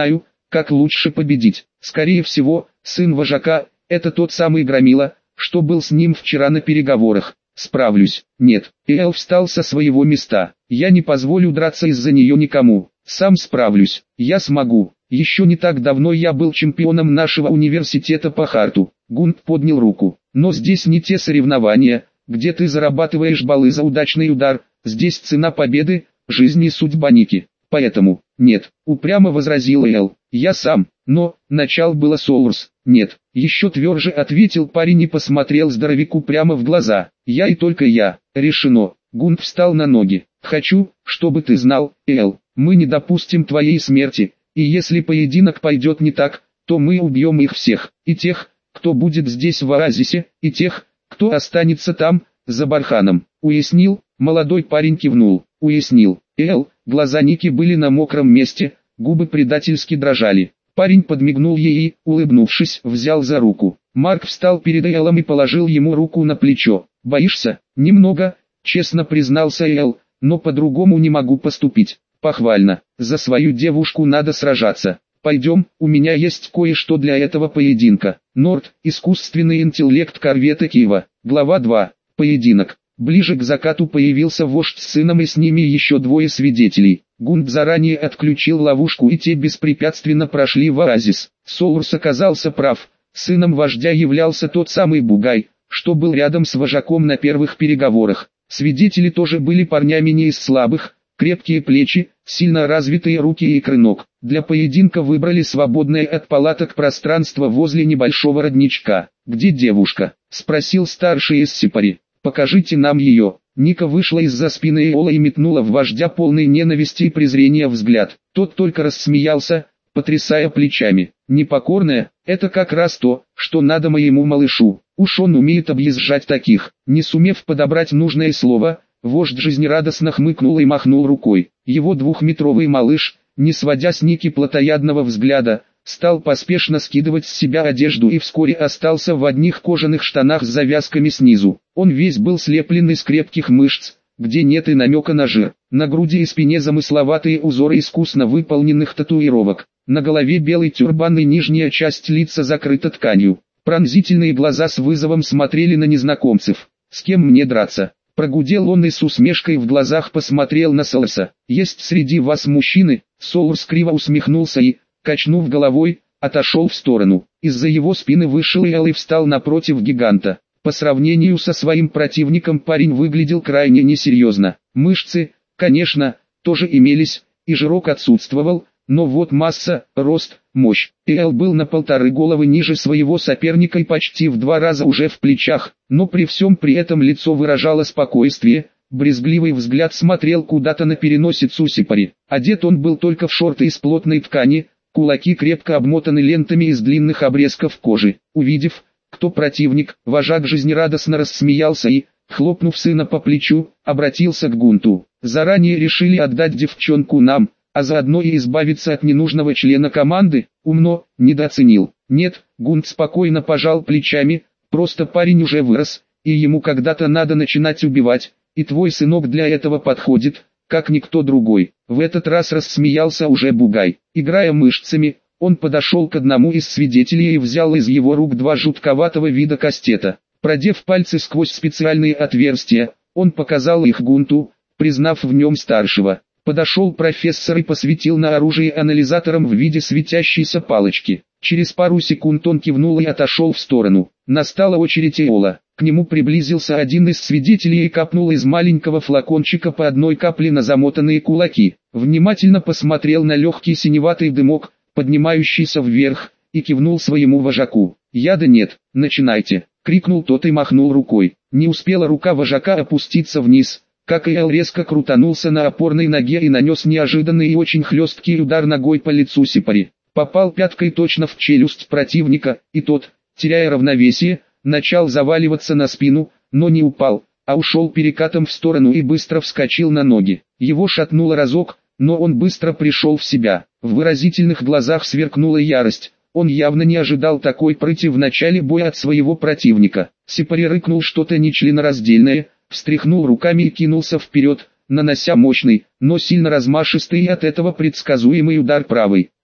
как лучше победить. Скорее всего, сын вожака – это тот самый Громила, что был с ним вчера на переговорах. Справлюсь. Нет. Эл встал со своего места. Я не позволю драться из-за нее никому. Сам справлюсь. Я смогу. Еще не так давно я был чемпионом нашего университета по харту. Гунт поднял руку. Но здесь не те соревнования, где ты зарабатываешь баллы за удачный удар. Здесь цена победы – жизнь и судьба Ники. Поэтому, нет, упрямо возразил Эл. Я сам, но, начал было Солурс. Нет, еще тверже ответил парень и посмотрел здоровяку прямо в глаза. Я и только я. Решено. Гунт встал на ноги. Хочу, чтобы ты знал, Эл, мы не допустим твоей смерти, и если поединок пойдет не так, то мы убьем их всех, и тех, кто будет здесь в оазисе, и тех, кто останется там, за барханом. Уяснил? Молодой парень кивнул. Уяснил. Эл, глаза Ники были на мокром месте, губы предательски дрожали. Парень подмигнул ей и, улыбнувшись, взял за руку. Марк встал перед Элом и положил ему руку на плечо. «Боишься?» «Немного», честно признался Эл, «но по-другому не могу поступить». «Похвально. За свою девушку надо сражаться. Пойдем, у меня есть кое-что для этого поединка». Норд, искусственный интеллект корвета Киева. Глава 2. Поединок. Ближе к закату появился вождь с сыном и с ними еще двое свидетелей. Гунт заранее отключил ловушку и те беспрепятственно прошли в оазис. Солурс оказался прав. Сыном вождя являлся тот самый Бугай, что был рядом с вожаком на первых переговорах. Свидетели тоже были парнями не из слабых, крепкие плечи, сильно развитые руки и икры ног. Для поединка выбрали свободное от палаток пространство возле небольшого родничка. «Где девушка?» – спросил старший из Сипари. «Покажите нам ее». Ника вышла из-за спины Эола и метнула в вождя полный ненависти и презрения взгляд. Тот только рассмеялся, потрясая плечами. «Непокорная, это как раз то, что надо моему малышу. Уж он умеет объезжать таких». Не сумев подобрать нужное слово, вождь жизнерадостно хмыкнул и махнул рукой. Его двухметровый малыш, не сводя с Ники плотоядного взгляда, стал поспешно скидывать с себя одежду и вскоре остался в одних кожаных штанах с завязками снизу. Он весь был слеплен из крепких мышц, где нет и намека на жир. На груди и спине замысловатые узоры искусно выполненных татуировок. На голове белый тюрбан и нижняя часть лица закрыта тканью. Пронзительные глаза с вызовом смотрели на незнакомцев. «С кем мне драться?» Прогудел он и с усмешкой в глазах посмотрел на Солурса. «Есть среди вас мужчины?» Солурс криво усмехнулся и, качнув головой, отошел в сторону. Из-за его спины вышел Эл и встал напротив гиганта. По сравнению со своим противником парень выглядел крайне несерьезно. Мышцы, конечно, тоже имелись, и жирок отсутствовал, но вот масса, рост, мощь. Эл был на 1,5 головы ниже своего соперника и почти в 2 раза уже в плечах, но при всем при этом лицо выражало спокойствие. Брезгливый взгляд смотрел куда-то на переносицу Сипари. Одет он был только в шорты из плотной ткани, кулаки крепко обмотаны лентами из длинных обрезков кожи. Увидев, кто противник, вожак жизнерадостно рассмеялся и, хлопнув сына по плечу, обратился к Гунту. «Заранее решили отдать девчонку нам, а заодно и избавиться от ненужного члена команды? Умно, недооценил». «Нет», Гунт спокойно пожал плечами, «просто парень уже вырос, и ему когда-то надо начинать убивать, и твой сынок для этого подходит, как никто другой». В этот раз рассмеялся уже Бугай. Играя мышцами, он подошел к одному из свидетелей и взял из его рук 2 жутковатого вида кастета. Продев пальцы сквозь специальные отверстия, он показал их Гунту, признав в нем старшего. Подошел профессор и посветил на оружие анализатором в виде светящейся палочки. Через пару секунд он кивнул и отошел в сторону. Настала очередь Эола. К нему приблизился один из свидетелей и капнул из маленького флакончика по 1 капле на замотанные кулаки. Внимательно посмотрел на легкий синеватый дымок, поднимающийся вверх, и кивнул своему вожаку. «Яда нет, начинайте!» — крикнул тот и махнул рукой. Не успела рука вожака опуститься вниз, как Эл резко крутанулся на опорной ноге и нанес неожиданный и очень хлесткий удар ногой по лицу Сипари. Попал пяткой точно в челюсть противника, и тот, теряя равновесие, начал заваливаться на спину, но не упал, а ушел перекатом в сторону и быстро вскочил на ноги. Его шатнуло разок, но он быстро пришел в себя. В выразительных глазах сверкнула ярость. Он явно не ожидал такой прыти в начале боя от своего противника. Сипари рыкнул что-то нечленораздельное, встряхнул руками и кинулся вперед, нанося мощный, но сильно размашистый и от этого предсказуемый удар правой.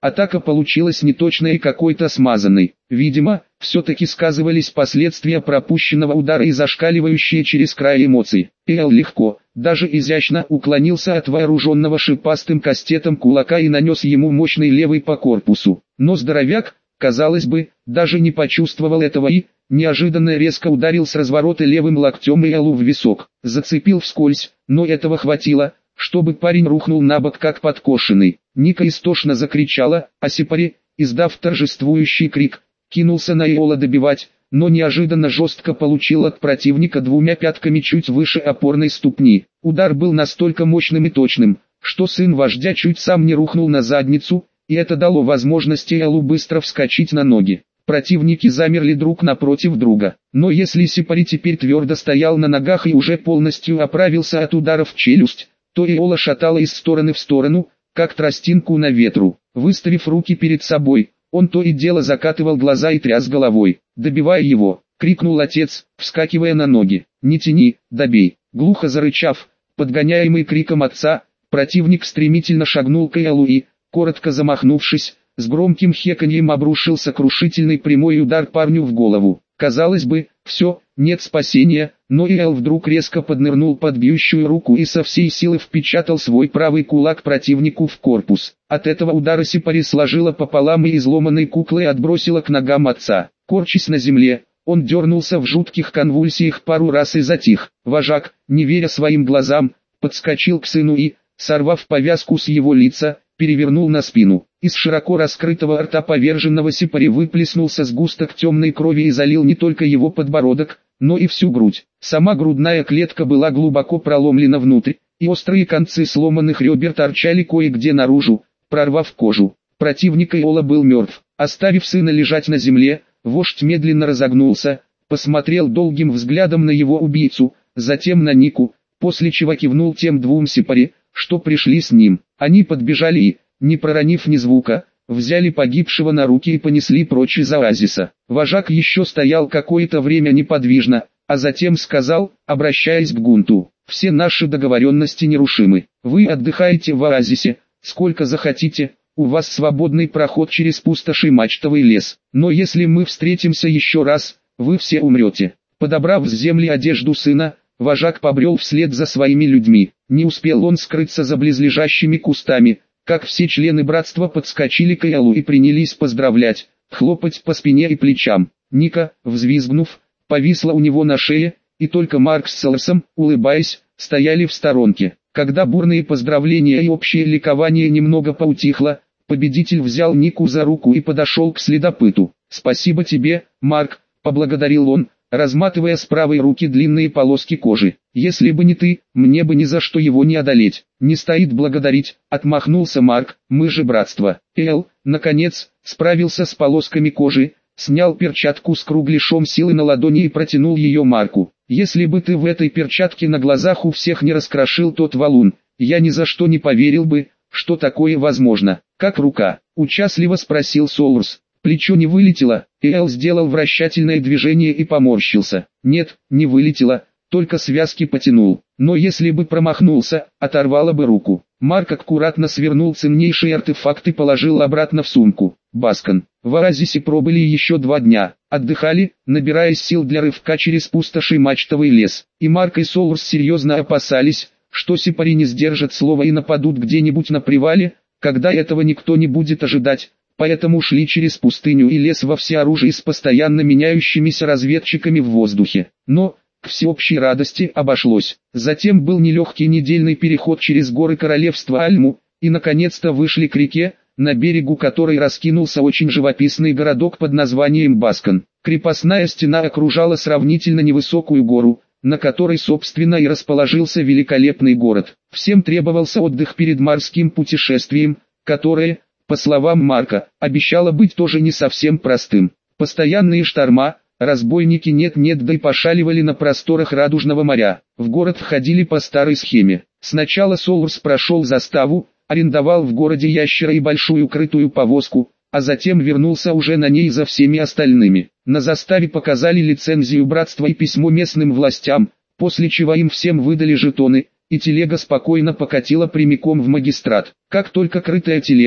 Атака получилась неточной и какой-то смазанной. Видимо, все-таки сказывались последствия пропущенного удара и зашкаливающие через край эмоций. Эл легко, даже изящно уклонился от вооруженного шипастым кастетом кулака и нанес ему мощный левый по корпусу. Но здоровяк, казалось бы, даже не почувствовал этого и, неожиданно резко ударил с разворота левым локтем Элу в висок. Зацепил вскользь, но этого хватило, чтобы парень рухнул на бок как подкошенный. Ника истошно закричала, а Сипари, издав торжествующий крик, кинулся на Эола добивать, но неожиданно жестко получил от противника двумя пятками чуть выше опорной ступни. Удар был настолько мощным и точным, что сын вождя чуть сам не рухнул на задницу, и это дало возможность Эолу быстро вскочить на ноги. Противники замерли друг напротив друга, но если Сипари теперь твердо стоял на ногах и уже полностью оправился от ударов в челюсть, то Эола шатало из стороны в сторону, как тростинку на ветру. Выставив руки перед собой, он то и дело закатывал глаза и тряс головой. «Добивай его!» — крикнул отец, вскакивая на ноги. «Не тяни, добей!» Глухо зарычав, подгоняемый криком отца, противник стремительно шагнул к Эолу и, коротко замахнувшись, с громким хеканьем обрушился крушительный прямой удар парню в голову. Казалось бы, все, нет спасения, но Эол вдруг резко поднырнул под бьющую руку и со всей силы впечатал свой правый кулак противнику в корпус. От этого удара Сипари сложила пополам и изломанной куклой отбросила к ногам отца. Корчась на земле, он дернулся в жутких конвульсиях пару раз и затих. Вожак, не веря своим глазам, подскочил к сыну и, сорвав повязку с его лица, перевернул на спину. Из широко раскрытого рта поверженного Сипари выплеснулся сгусток темной крови и залил не только его подбородок, но и всю грудь. Сама грудная клетка была глубоко проломлена внутрь, и острые концы сломанных ребер торчали кое-где наружу, прорвав кожу. Противник Эола был мертв. Оставив сына лежать на земле, вождь медленно разогнулся, посмотрел долгим взглядом на его убийцу, затем на Нику, после чего кивнул тем двум Сипари, что пришли с ним. Они подбежали и, не проронив ни звука, взяли погибшего на руки и понесли прочь из оазиса. Вожак еще стоял какое-то время неподвижно, а затем сказал, обращаясь к Гунту: «Все наши договоренности нерушимы. Вы отдыхаете в оазисе, сколько захотите, у вас свободный проход через пустоши мачтовый лес. Но если мы встретимся еще раз, вы все умрете». Подобрав с земли одежду сына, вожак побрел вслед за своими людьми. Не успел он скрыться за близлежащими кустами, как все члены братства подскочили к Эолу и принялись поздравлять, хлопать по спине и плечам. Ника, взвизгнув, повисла у него на шее, и только Марк с Селосом, улыбаясь, стояли в сторонке. Когда бурные поздравления и общее ликование немного поутихло, победитель взял Нику за руку и подошел к следопыту. «Спасибо тебе, Марк», — поблагодарил он, разматывая с правой руки длинные полоски кожи. «Если бы не ты, мне бы ни за что его не одолеть». «Не стоит благодарить», — отмахнулся Марк, «мы же братство». Эл, наконец, справился с полосками кожи, снял перчатку с кругляшом силы на ладони и протянул ее Марку. «Если бы ты в этой перчатке на глазах у всех не раскрошил тот валун, я ни за что не поверил бы, что такое возможно». «Как рука?» — участливо спросил Солурс. «Плечо не вылетело?» Эл сделал вращательное движение и поморщился. «Нет, не вылетело, только связки потянул. Но если бы промахнулся, оторвало бы руку». Марк аккуратно свернул ценнейший артефакт и положил обратно в сумку. Баскан. В оазисе пробыли еще 2 дня. Отдыхали, набираясь сил для рывка через пустоши мачтовый лес. И Марк и Солурс серьезно опасались, что Сипари не сдержат слова и нападут где-нибудь на привале, когда этого никто не будет ожидать. Поэтому шли через пустыню и лес во всеоружии с постоянно меняющимися разведчиками в воздухе. Но, к всеобщей радости, обошлось. Затем был нелегкий недельный переход через горы королевства Альму, и наконец-то вышли к реке, на берегу которой раскинулся очень живописный городок под названием Баскан. Крепостная стена окружала сравнительно невысокую гору, на которой собственно и расположился великолепный город. Всем требовался отдых перед морским путешествием, которое, по словам Марка, обещало быть тоже не совсем простым. Постоянные шторма, разбойники нет-нет да и пошаливали на просторах Радужного моря. В город входили по старой схеме. Сначала Солурс прошел заставу, арендовал в городе ящера и большую крытую повозку, а затем вернулся уже на ней за всеми остальными. На заставе показали лицензию братства и письмо местным властям, после чего им всем выдали жетоны, и телега спокойно покатила прямиком в магистрат. Как только крытая телега,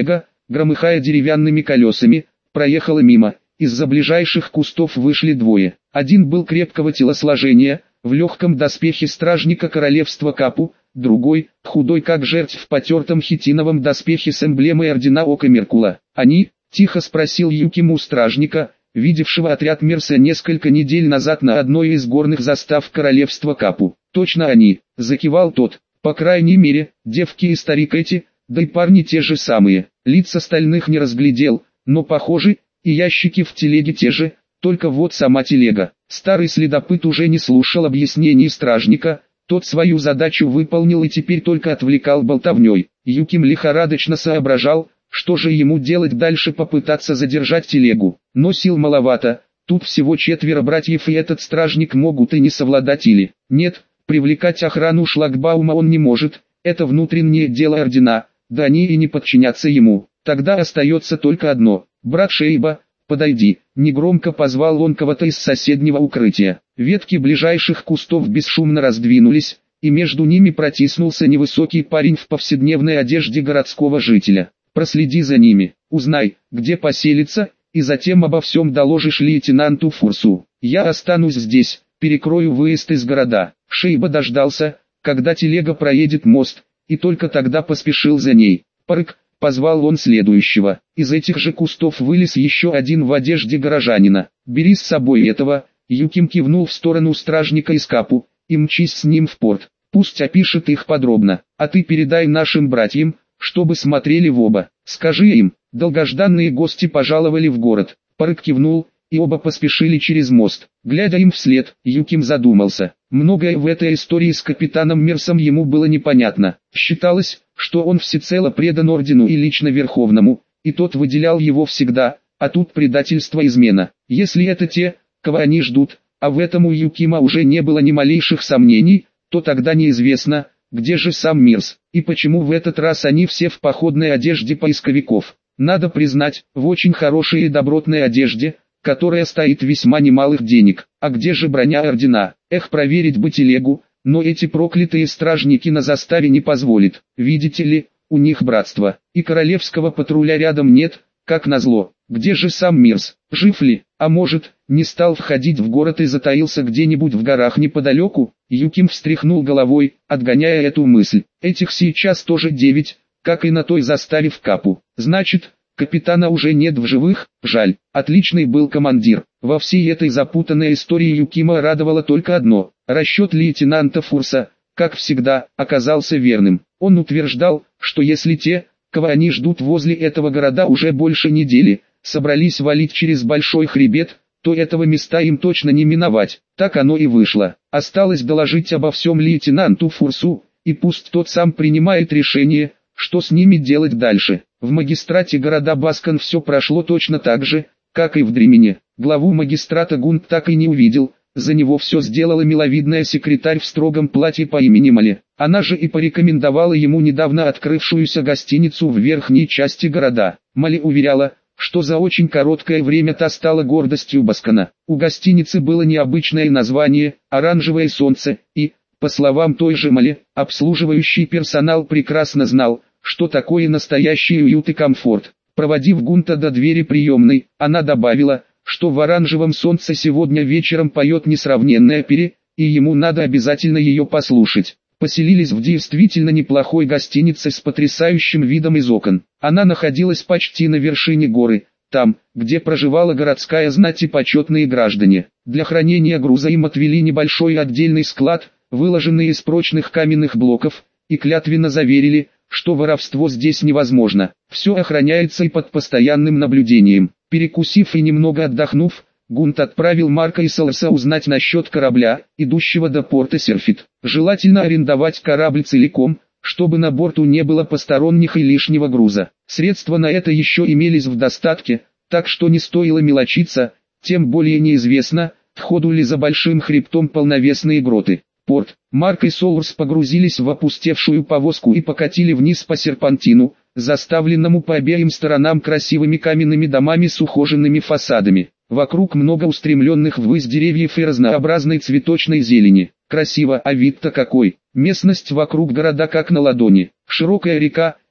громыхая деревянными колесами, проехала мимо. Из-за ближайших кустов вышли двое. Один был крепкого телосложения, в легком доспехе стражника королевства Капу, другой, худой как жерть в потертом хитиновом доспехе с эмблемой ордена Ока Меркула. «Они?» — тихо спросил Юкиму стражника, видевшего отряд Мирса несколько недель назад на одной из горных застав королевства Капу. «Точно они», — закивал тот. «По крайней мере, девки и старик эти, да и парни те же самые. Лиц остальных не разглядел, но похожи, и ящики в телеге те же, только вот сама телега». Старый следопыт уже не слушал объяснений стражника, тот свою задачу выполнил и теперь только отвлекал болтовней. Юким лихорадочно соображал, что же ему делать дальше, попытаться задержать телегу, но сил маловато, тут всего 4 братьев и этот стражник могут и не совладать или... Нет, привлекать охрану шлагбаума он не может, это внутреннее дело ордена, да они и не подчинятся ему. Тогда остается только одно: «Брат Шейба, подойди», — негромко позвал он кого-то из соседнего укрытия. Ветки ближайших кустов бесшумно раздвинулись, и между ними протиснулся невысокий парень в повседневной одежде городского жителя. «Проследи за ними, узнай, где поселиться, и затем обо всем доложишь лейтенанту Фурсу. Я останусь здесь, перекрою выезд из города». Шейба дождался, когда телега проедет мост, и только тогда поспешил за ней. «Парык», — позвал он следующего. Из этих же кустов вылез еще один в одежде горожанина. «Бери с собой этого», — Юким кивнул в сторону стражника из Капу, — «и мчись с ним в порт. Пусть опишет их подробно, а ты передай нашим братьям, чтобы смотрели в оба. Скажи им, долгожданные гости пожаловали в город». Парык кивнул, и оба поспешили через мост. Глядя им вслед, Юким задумался. Многое в этой истории с капитаном Мирсом ему было непонятно. Считалось, что он всецело предан ордену и лично Верховному, и тот выделял его всегда, а тут предательство и измена. Если это те, кого они ждут, а в этом у Юкима уже не было ни малейших сомнений, то тогда неизвестно, где же сам Мирс, и почему в этот раз они все в походной одежде поисковиков. Надо признать, в очень хорошей и добротной одежде, которая стоит весьма немалых денег. А где же броня ордена? Эх, проверить бы телегу, но эти проклятые стражники на заставе не позволят. Видите ли, у них братство, и королевского патруля рядом нет, как назло. Где же сам Мирс? Жив ли? А может, не стал входить в город и затаился где-нибудь в горах неподалеку? Юким встряхнул головой, отгоняя эту мысль. Этих сейчас тоже 9, как и на той заставе в Капу. Значит, капитана уже нет в живых. Жаль, отличный был командир. Во всей этой запутанной истории Юкима радовало только одно: расчет лейтенанта Фурса, как всегда, оказался верным. Он утверждал, что если те, кого они ждут возле этого города уже больше недели, собрались валить через большой хребет, то этого места им точно не миновать. Так оно и вышло. Осталось доложить обо всем лейтенанту Фурсу, и пусть тот сам принимает решение, что с ними делать дальше. В магистрате города Баскан все прошло точно так же, как и в Дремине. Главу магистрата Гунт так и не увидел, за него все сделала миловидная секретарь в строгом платье по имени Мали. Она же и порекомендовала ему недавно открывшуюся гостиницу в верхней части города. Мали уверяла, что за очень короткое время та стала гордостью Баскана. У гостиницы было необычное название «Оранжевое солнце», и, по словам той же Мали, обслуживающий персонал прекрасно знал, что такое настоящий уют и комфорт. Проводив Гунта до двери приемной, она добавила, что в «Оранжевом солнце» сегодня вечером поет несравненная Пери, и ему надо обязательно ее послушать. Поселились в действительно неплохой гостинице с потрясающим видом из окон. Она находилась почти на вершине горы, там, где проживала городская знать и почетные граждане. Для хранения груза им отвели небольшой отдельный склад, выложенный из прочных каменных блоков, и клятвенно заверили, что воровство здесь невозможно. Все охраняется и под постоянным наблюдением. Перекусив и немного отдохнув, Гунт отправил Марка и Салса узнать насчет корабля, идущего до порта Серфит. Желательно арендовать корабль целиком, чтобы на борту не было посторонних и лишнего груза. Средства на это еще имелись в достатке, так что не стоило мелочиться, тем более неизвестно, входу ли за большим хребтом полновесные гроты. Порт. Марк и Солурс погрузились в опустевшую повозку и покатили вниз по серпантину, заставленному по обеим сторонам красивыми каменными домами с ухоженными фасадами. Вокруг много устремленных ввысь деревьев и разнообразной цветочной зелени. Красиво, а вид-то какой! Местность вокруг города как на ладони. Широкая река,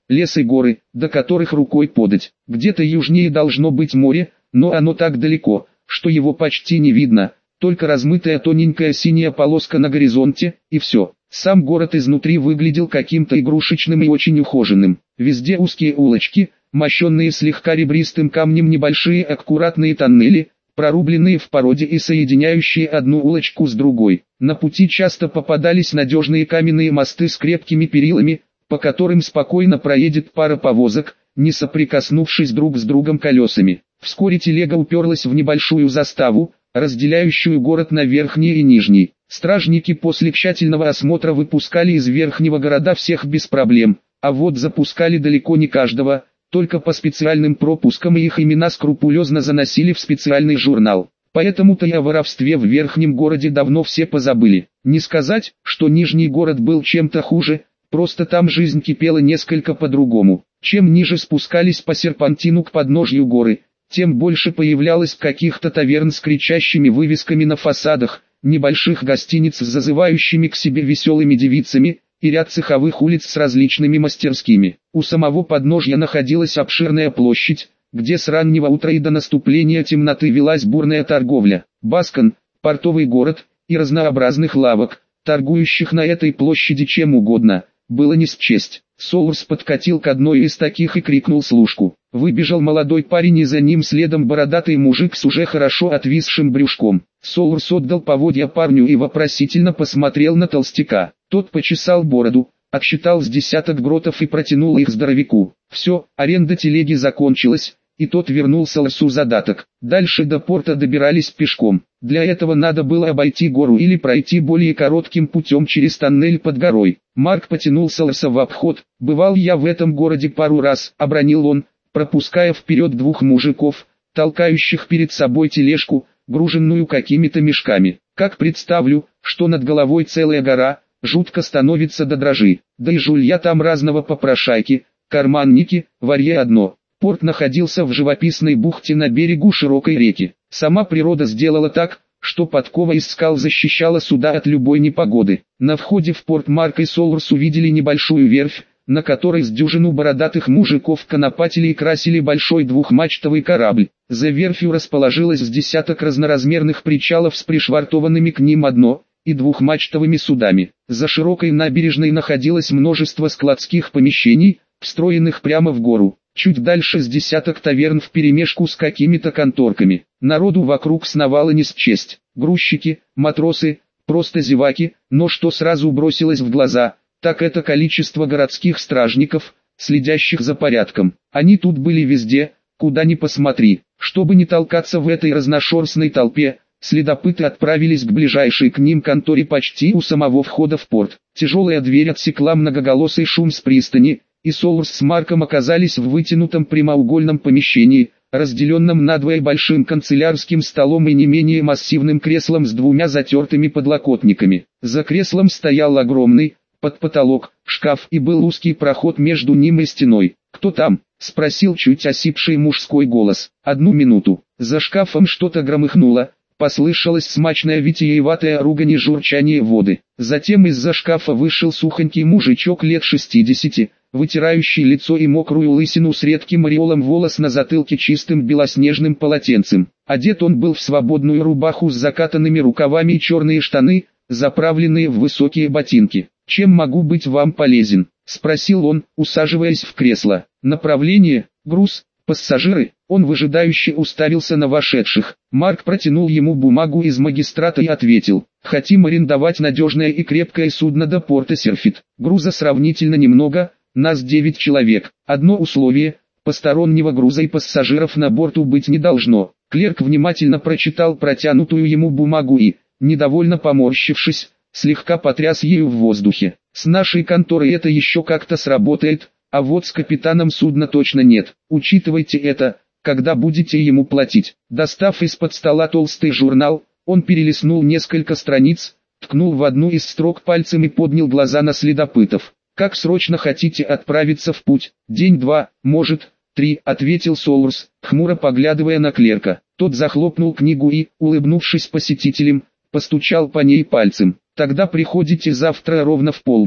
лес и горы, до которых рукой подать. Где-то южнее должно быть море, но оно так далеко, что его почти не видно, только размытая тоненькая синяя полоска на горизонте, и все. Сам город изнутри выглядел каким-то игрушечным и очень ухоженным. Везде узкие улочки, мощенные слегка ребристым камнем небольшие аккуратные тоннели, прорубленные в породе и соединяющие одну улочку с другой. На пути часто попадались надежные каменные мосты с крепкими перилами, по которым спокойно проедет пара повозок, не соприкоснувшись друг с другом колесами. Вскоре телега уперлась в небольшую заставу, разделяющую город на верхний и нижний. Стражники после тщательного осмотра выпускали из верхнего города всех без проблем, а вот запускали далеко не каждого, только по специальным пропускам, и их имена скрупулезно заносили в специальный журнал. Поэтому-то и о воровстве в верхнем городе давно все позабыли. Не сказать, что нижний город был чем-то хуже, просто там жизнь кипела несколько по-другому. Чем ниже спускались по серпантину к подножью горы, тем больше появлялось каких-то таверн с кричащими вывесками на фасадах, небольших гостиниц с зазывающими к себе веселыми девицами, и ряд цеховых улиц с различными мастерскими. У самого подножья находилась обширная площадь, где с раннего утра и до наступления темноты велась бурная торговля. Баскон, портовый город, и разнообразных лавок, торгующих на этой площади чем угодно, было не счесть. Солурс подкатил к одной из таких и крикнул служку. Выбежал молодой парень, и за ним следом бородатый мужик с уже хорошо отвисшим брюшком. Солурс отдал поводья парню и вопросительно посмотрел на толстяка. Тот почесал бороду, отсчитал с десяток гротов и протянул их здоровяку. Все, аренда телеги закончилась, и тот вернул Солурсу задаток. Дальше до порта добирались пешком. Для этого надо было обойти гору или пройти более коротким путем через тоннель под горой. Марк потянул Солурса в обход. «Бывал я в этом городе пару раз», — обронил он, пропуская вперед двух мужиков, толкающих перед собой тележку, груженную какими-то мешками. Как представлю, что над головой целая гора, жутко становится до дрожи. Да и жулья там разного попрошайки, карманники, варье одно. Порт находился в живописной бухте на берегу широкой реки. Сама природа сделала так, что подкова из скал защищала суда от любой непогоды. На входе в порт Марк и Солурс увидели небольшую верфь, на которой с дюжину бородатых мужиков конопатили и красили большой двухмачтовый корабль. За верфью расположилось с десяток разноразмерных причалов с пришвартованными к ним одно- и двухмачтовыми судами. За широкой набережной находилось множество складских помещений, встроенных прямо в гору. Чуть дальше с десяток таверн вперемешку с какими-то конторками. Народу вокруг сновало не счесть. Грузчики, матросы, просто зеваки, но что сразу бросилось в глаза, так это количество городских стражников, следящих за порядком. Они тут были везде, куда ни посмотри. Чтобы не толкаться в этой разношерстной толпе, следопыты отправились к ближайшей к ним конторе почти у самого входа в порт. Тяжелая дверь отсекла многоголосый шум с пристани, и Солурс с Марком оказались в вытянутом прямоугольном помещении, разделенном надвое большим канцелярским столом и не менее массивным креслом с двумя затертыми подлокотниками. За креслом стоял огромный, под потолок, шкаф, и был узкий проход между ним и стеной. «Кто там?» — спросил чуть осипший мужской голос. «Одну минуту». За шкафом что-то громыхнуло. Послышалось смачное витиеватое ругань и журчание воды. Затем из-за шкафа вышел сухонький мужичок лет 60, вытирающий лицо и мокрую лысину с редким ореолом волос на затылке чистым белоснежным полотенцем. Одет он был в свободную рубаху с закатанными рукавами и черные штаны, заправленные в высокие ботинки. «Чем могу быть вам полезен?» — спросил он, усаживаясь в кресло. «Направление, груз, пассажиры?» Он выжидающе уставился на вошедших. Марк протянул ему бумагу из магистрата и ответил: «Хотим арендовать надежное и крепкое судно до порта Серфит. Груза сравнительно немного, нас 9 человек. Одно условие: постороннего груза и пассажиров на борту быть не должно». Клерк внимательно прочитал протянутую ему бумагу и, недовольно поморщившись, слегка потряс ею в воздухе. «С нашей конторой это еще как-то сработает, а вот с капитаном судна точно нет. Учитывайте это, когда будете ему платить». Достав из-под стола толстый журнал, он перелистнул несколько страниц, ткнул в одну из строк пальцем и поднял глаза на следопытов. «Как срочно хотите отправиться в путь?» «День, 2, может, 3», — ответил Солурс, хмуро поглядывая на клерка. Тот захлопнул книгу и, улыбнувшись посетителям, постучал по ней пальцем. «Тогда приходите завтра ровно в полдень.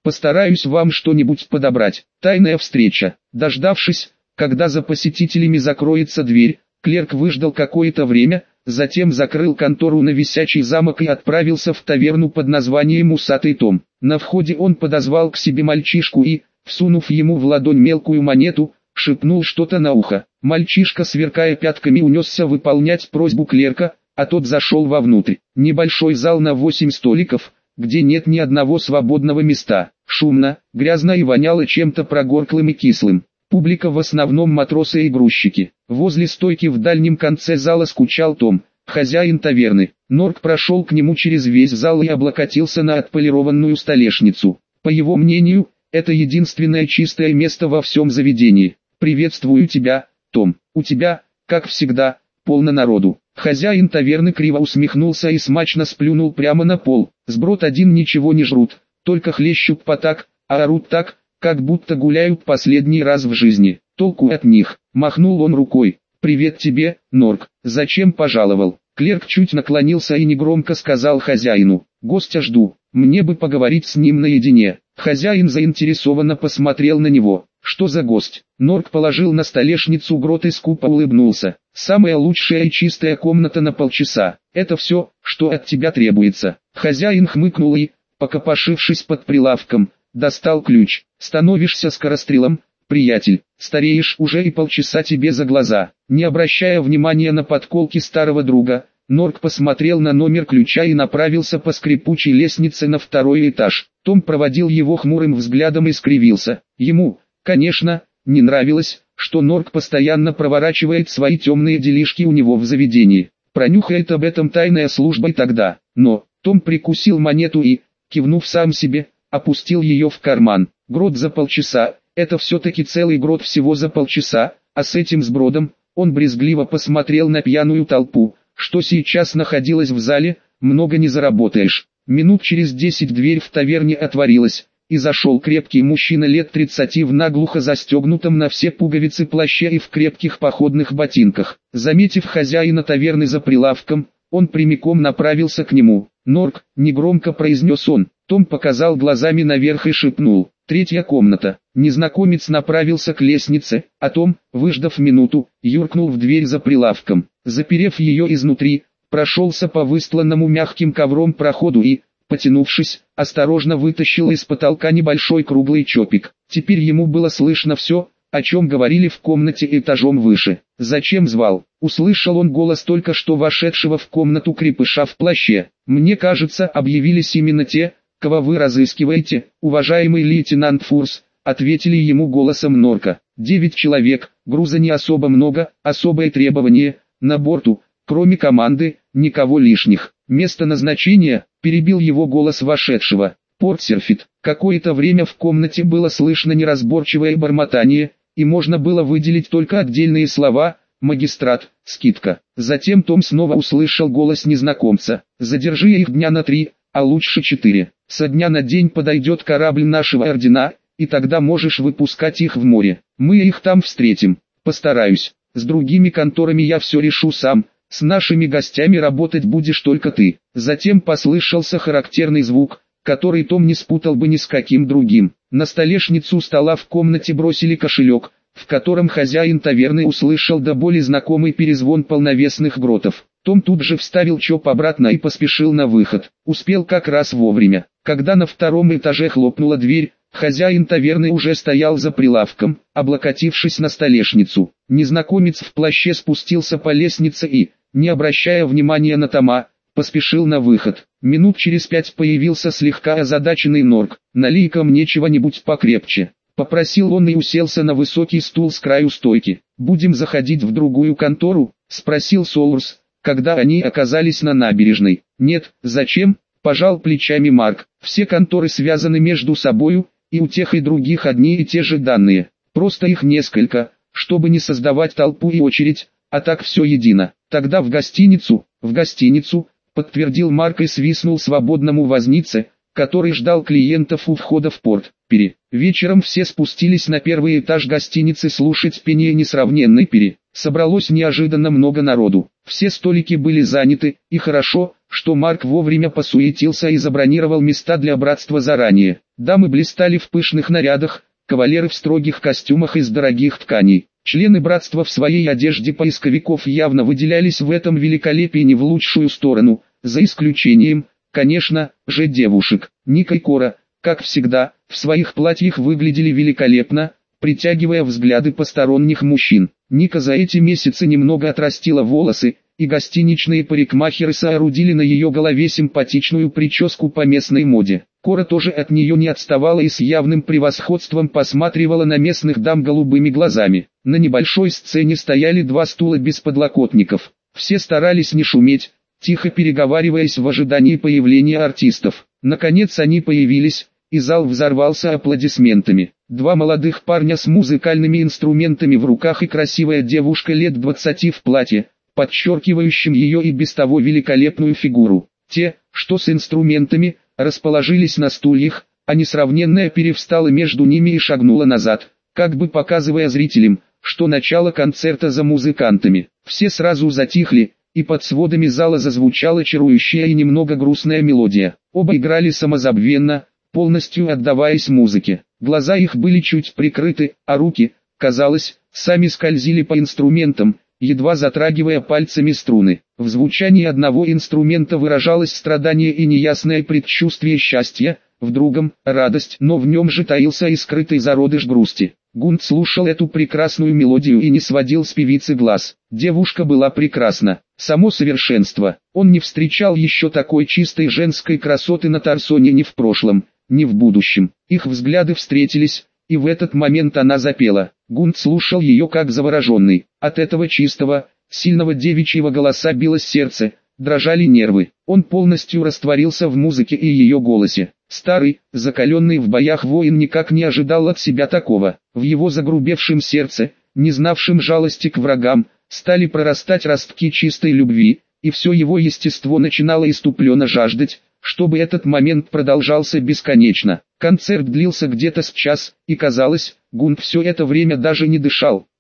Постараюсь вам что-нибудь подобрать. Тайная встреча. Дождавшись, когда за посетителями закроется дверь, клерк выждал какое-то время, затем закрыл контору на Висячий замок и отправился в таверну под названием «Усатый Том». На входе он подозвал к себе мальчишку и, всунув ему в ладонь мелкую монету, шепнул что-то на ухо. Мальчишка, сверкая пятками, унесся выполнять просьбу клерка, а тот зашел вовнутрь. Небольшой зал на 8 столиков, где нет ни одного свободного места. Шумно, грязно и воняло чем-то прогорклым и кислым. Публика в основном матросы и грузчики. Возле стойки в дальнем конце зала скучал Том, хозяин таверны. Норк прошел к нему через весь зал и облокотился на отполированную столешницу. По его мнению, это единственное чистое место во всем заведении. «Приветствую тебя, Том. У тебя, как всегда, полно народу». Хозяин таверны криво усмехнулся и смачно сплюнул прямо на пол. «Сброд один ничего не жрут, только хлещут по так, а орут так, как будто гуляют последний раз в жизни. Толку от них». Махнул он рукой. «Привет тебе, Норк. Зачем пожаловал?» Клерк чуть наклонился и негромко сказал хозяину: «Гостя жду, мне бы поговорить с ним наедине». Хозяин заинтересованно посмотрел на него. «Что за гость?» Норк положил на столешницу грот и скупо улыбнулся. «Самая лучшая и чистая комната на полчаса. Это все, что от тебя требуется». Хозяин хмыкнул и, покопошившись под прилавком, достал ключ. «Становишься скорострелом, приятель, стареешь уже и полчаса тебе за глаза». Не обращая внимания на подколки старого друга, Норк посмотрел на номер ключа и направился по скрипучей лестнице на второй этаж. Том проводил его хмурым взглядом и скривился. Ему, конечно, не нравилось, что Норк постоянно проворачивает свои темные делишки у него в заведении. Пронюхает об этом тайная служба и тогда. Но Том прикусил монету и, кивнув сам себе, опустил ее в карман. Грот за полчаса, это все-таки целый грот всего за полчаса, а с этим сбродом, он брезгливо посмотрел на пьяную толпу, что сейчас находилась в зале, много не заработаешь. Минут через 10 дверь в таверне отворилась, и зашел крепкий мужчина лет 30 в наглухо застегнутом на все пуговицы плаще и в крепких походных ботинках. Заметив хозяина таверны за прилавком, он прямиком направился к нему. «Норк», — негромко произнес он. Том показал глазами наверх и шепнул: «Третья комната». Незнакомец направился к лестнице, а Том, выждав минуту, юркнул в дверь за прилавком. Заперев ее изнутри, прошелся по выстланному мягким ковром проходу и, потянувшись, осторожно вытащил из потолка небольшой круглый чопик. Теперь ему было слышно все, о чем говорили в комнате этажом выше. «Зачем звал?» — услышал он голос только что вошедшего в комнату крепыша в плаще. «Мне кажется, объявились именно те, кого вы разыскиваете, уважаемый лейтенант Фурс», — ответили ему голосом Норка. 9 человек, груза не особо много, особое требование, на борту, кроме команды, никого лишних. Место назначения, перебил его голос вошедшего. Портсерфит. Какое-то время в комнате было слышно неразборчивое бормотание, и можно было выделить только отдельные слова: магистрат, скидка. Затем Том снова услышал голос незнакомца: «Задержи их дня на 3, а лучше 4. Со дня на день подойдет корабль нашего ордена, и тогда можешь выпускать их в море. Мы их там встретим. Постараюсь. С другими конторами я все решу сам, с нашими гостями работать будешь только ты». Затем послышался характерный звук, который Том не спутал бы ни с каким другим. На столешницу стола в комнате бросили кошелек, в котором хозяин таверны услышал до боли знакомый перезвон полновесных гротов. Том тут же вставил чоп обратно и поспешил на выход. Успел как раз вовремя. Когда на втором этаже хлопнула дверь, хозяин таверны уже стоял за прилавком, облокотившись на столешницу. Незнакомец в плаще спустился по лестнице и, не обращая внимания на Тома, поспешил на выход. Минут через 5 появился слегка озадаченный Норк. «Налей-ка мне чего-нибудь покрепче», — попросил он и уселся на высокий стул с краю стойки. «Будем заходить в другую контору?» — спросил Солурс, когда они оказались на набережной. «Нет, зачем?» — пожал плечами Марк. «Все конторы связаны между собою, и у тех и других одни и те же данные. Просто их несколько, чтобы не создавать толпу и очередь, а так все едино. Тогда в гостиницу», подтвердил Марк и свистнул свободному вознице, который ждал клиентов у входа в порт. Вечером все спустились на первый этаж гостиницы слушать пение несравненной Пери. Собралось неожиданно много народу. Все столики были заняты, и хорошо, что Марк вовремя посуетился и забронировал места для братства заранее. Дамы блистали в пышных нарядах, кавалеры в строгих костюмах из дорогих тканей. Члены братства в своей одежде поисковиков явно выделялись в этом великолепии не в лучшую сторону, за исключением, конечно, же девушек. Ника и Кора, как всегда, в своих платьях выглядели великолепно, притягивая взгляды посторонних мужчин. Ника за эти месяцы немного отрастила волосы, и гостиничные парикмахеры соорудили на ее голове симпатичную прическу по местной моде. Кора тоже от нее не отставала и с явным превосходством посматривала на местных дам голубыми глазами. На небольшой сцене стояли два стула без подлокотников. Все старались не шуметь, тихо переговариваясь в ожидании появления артистов. Наконец они появились, и зал взорвался аплодисментами. Два молодых парня с музыкальными инструментами в руках и красивая девушка лет 20 в платье, подчеркивающим ее и без того великолепную фигуру. Те, что с инструментами, расположились на стульях, а несравненная перевстала между ними и шагнула назад, как бы показывая зрителям, что начало концерта за музыкантами. Все сразу затихли, и под сводами зала зазвучала чарующая и немного грустная мелодия. Оба играли самозабвенно, полностью отдаваясь музыке. Глаза их были чуть прикрыты, а руки, казалось, сами скользили по инструментам, едва затрагивая пальцами струны. В звучании одного инструмента выражалось страдание и неясное предчувствие счастья, в другом – радость, но в нем же таился и скрытый зародыш грусти. Гунт слушал эту прекрасную мелодию и не сводил с певицы глаз. Девушка была прекрасна, само совершенство. Он не встречал еще такой чистой женской красоты на Тарсоне ни в прошлом, ни в будущем. Их взгляды встретились, и в этот момент она запела. Гунт слушал ее как завороженный. От этого чистого, сильного девичьего голоса билось сердце, дрожали нервы. Он полностью растворился в музыке и ее голосе. Старый, закаленный в боях воин никак не ожидал от себя такого. В его загрубевшем сердце, не знавшем жалости к врагам, стали прорастать ростки чистой любви, и все его естество начинало иступленно жаждать, чтобы этот момент продолжался бесконечно. Концерт длился где-то с час, и казалось, Гунт все это время даже не дышал.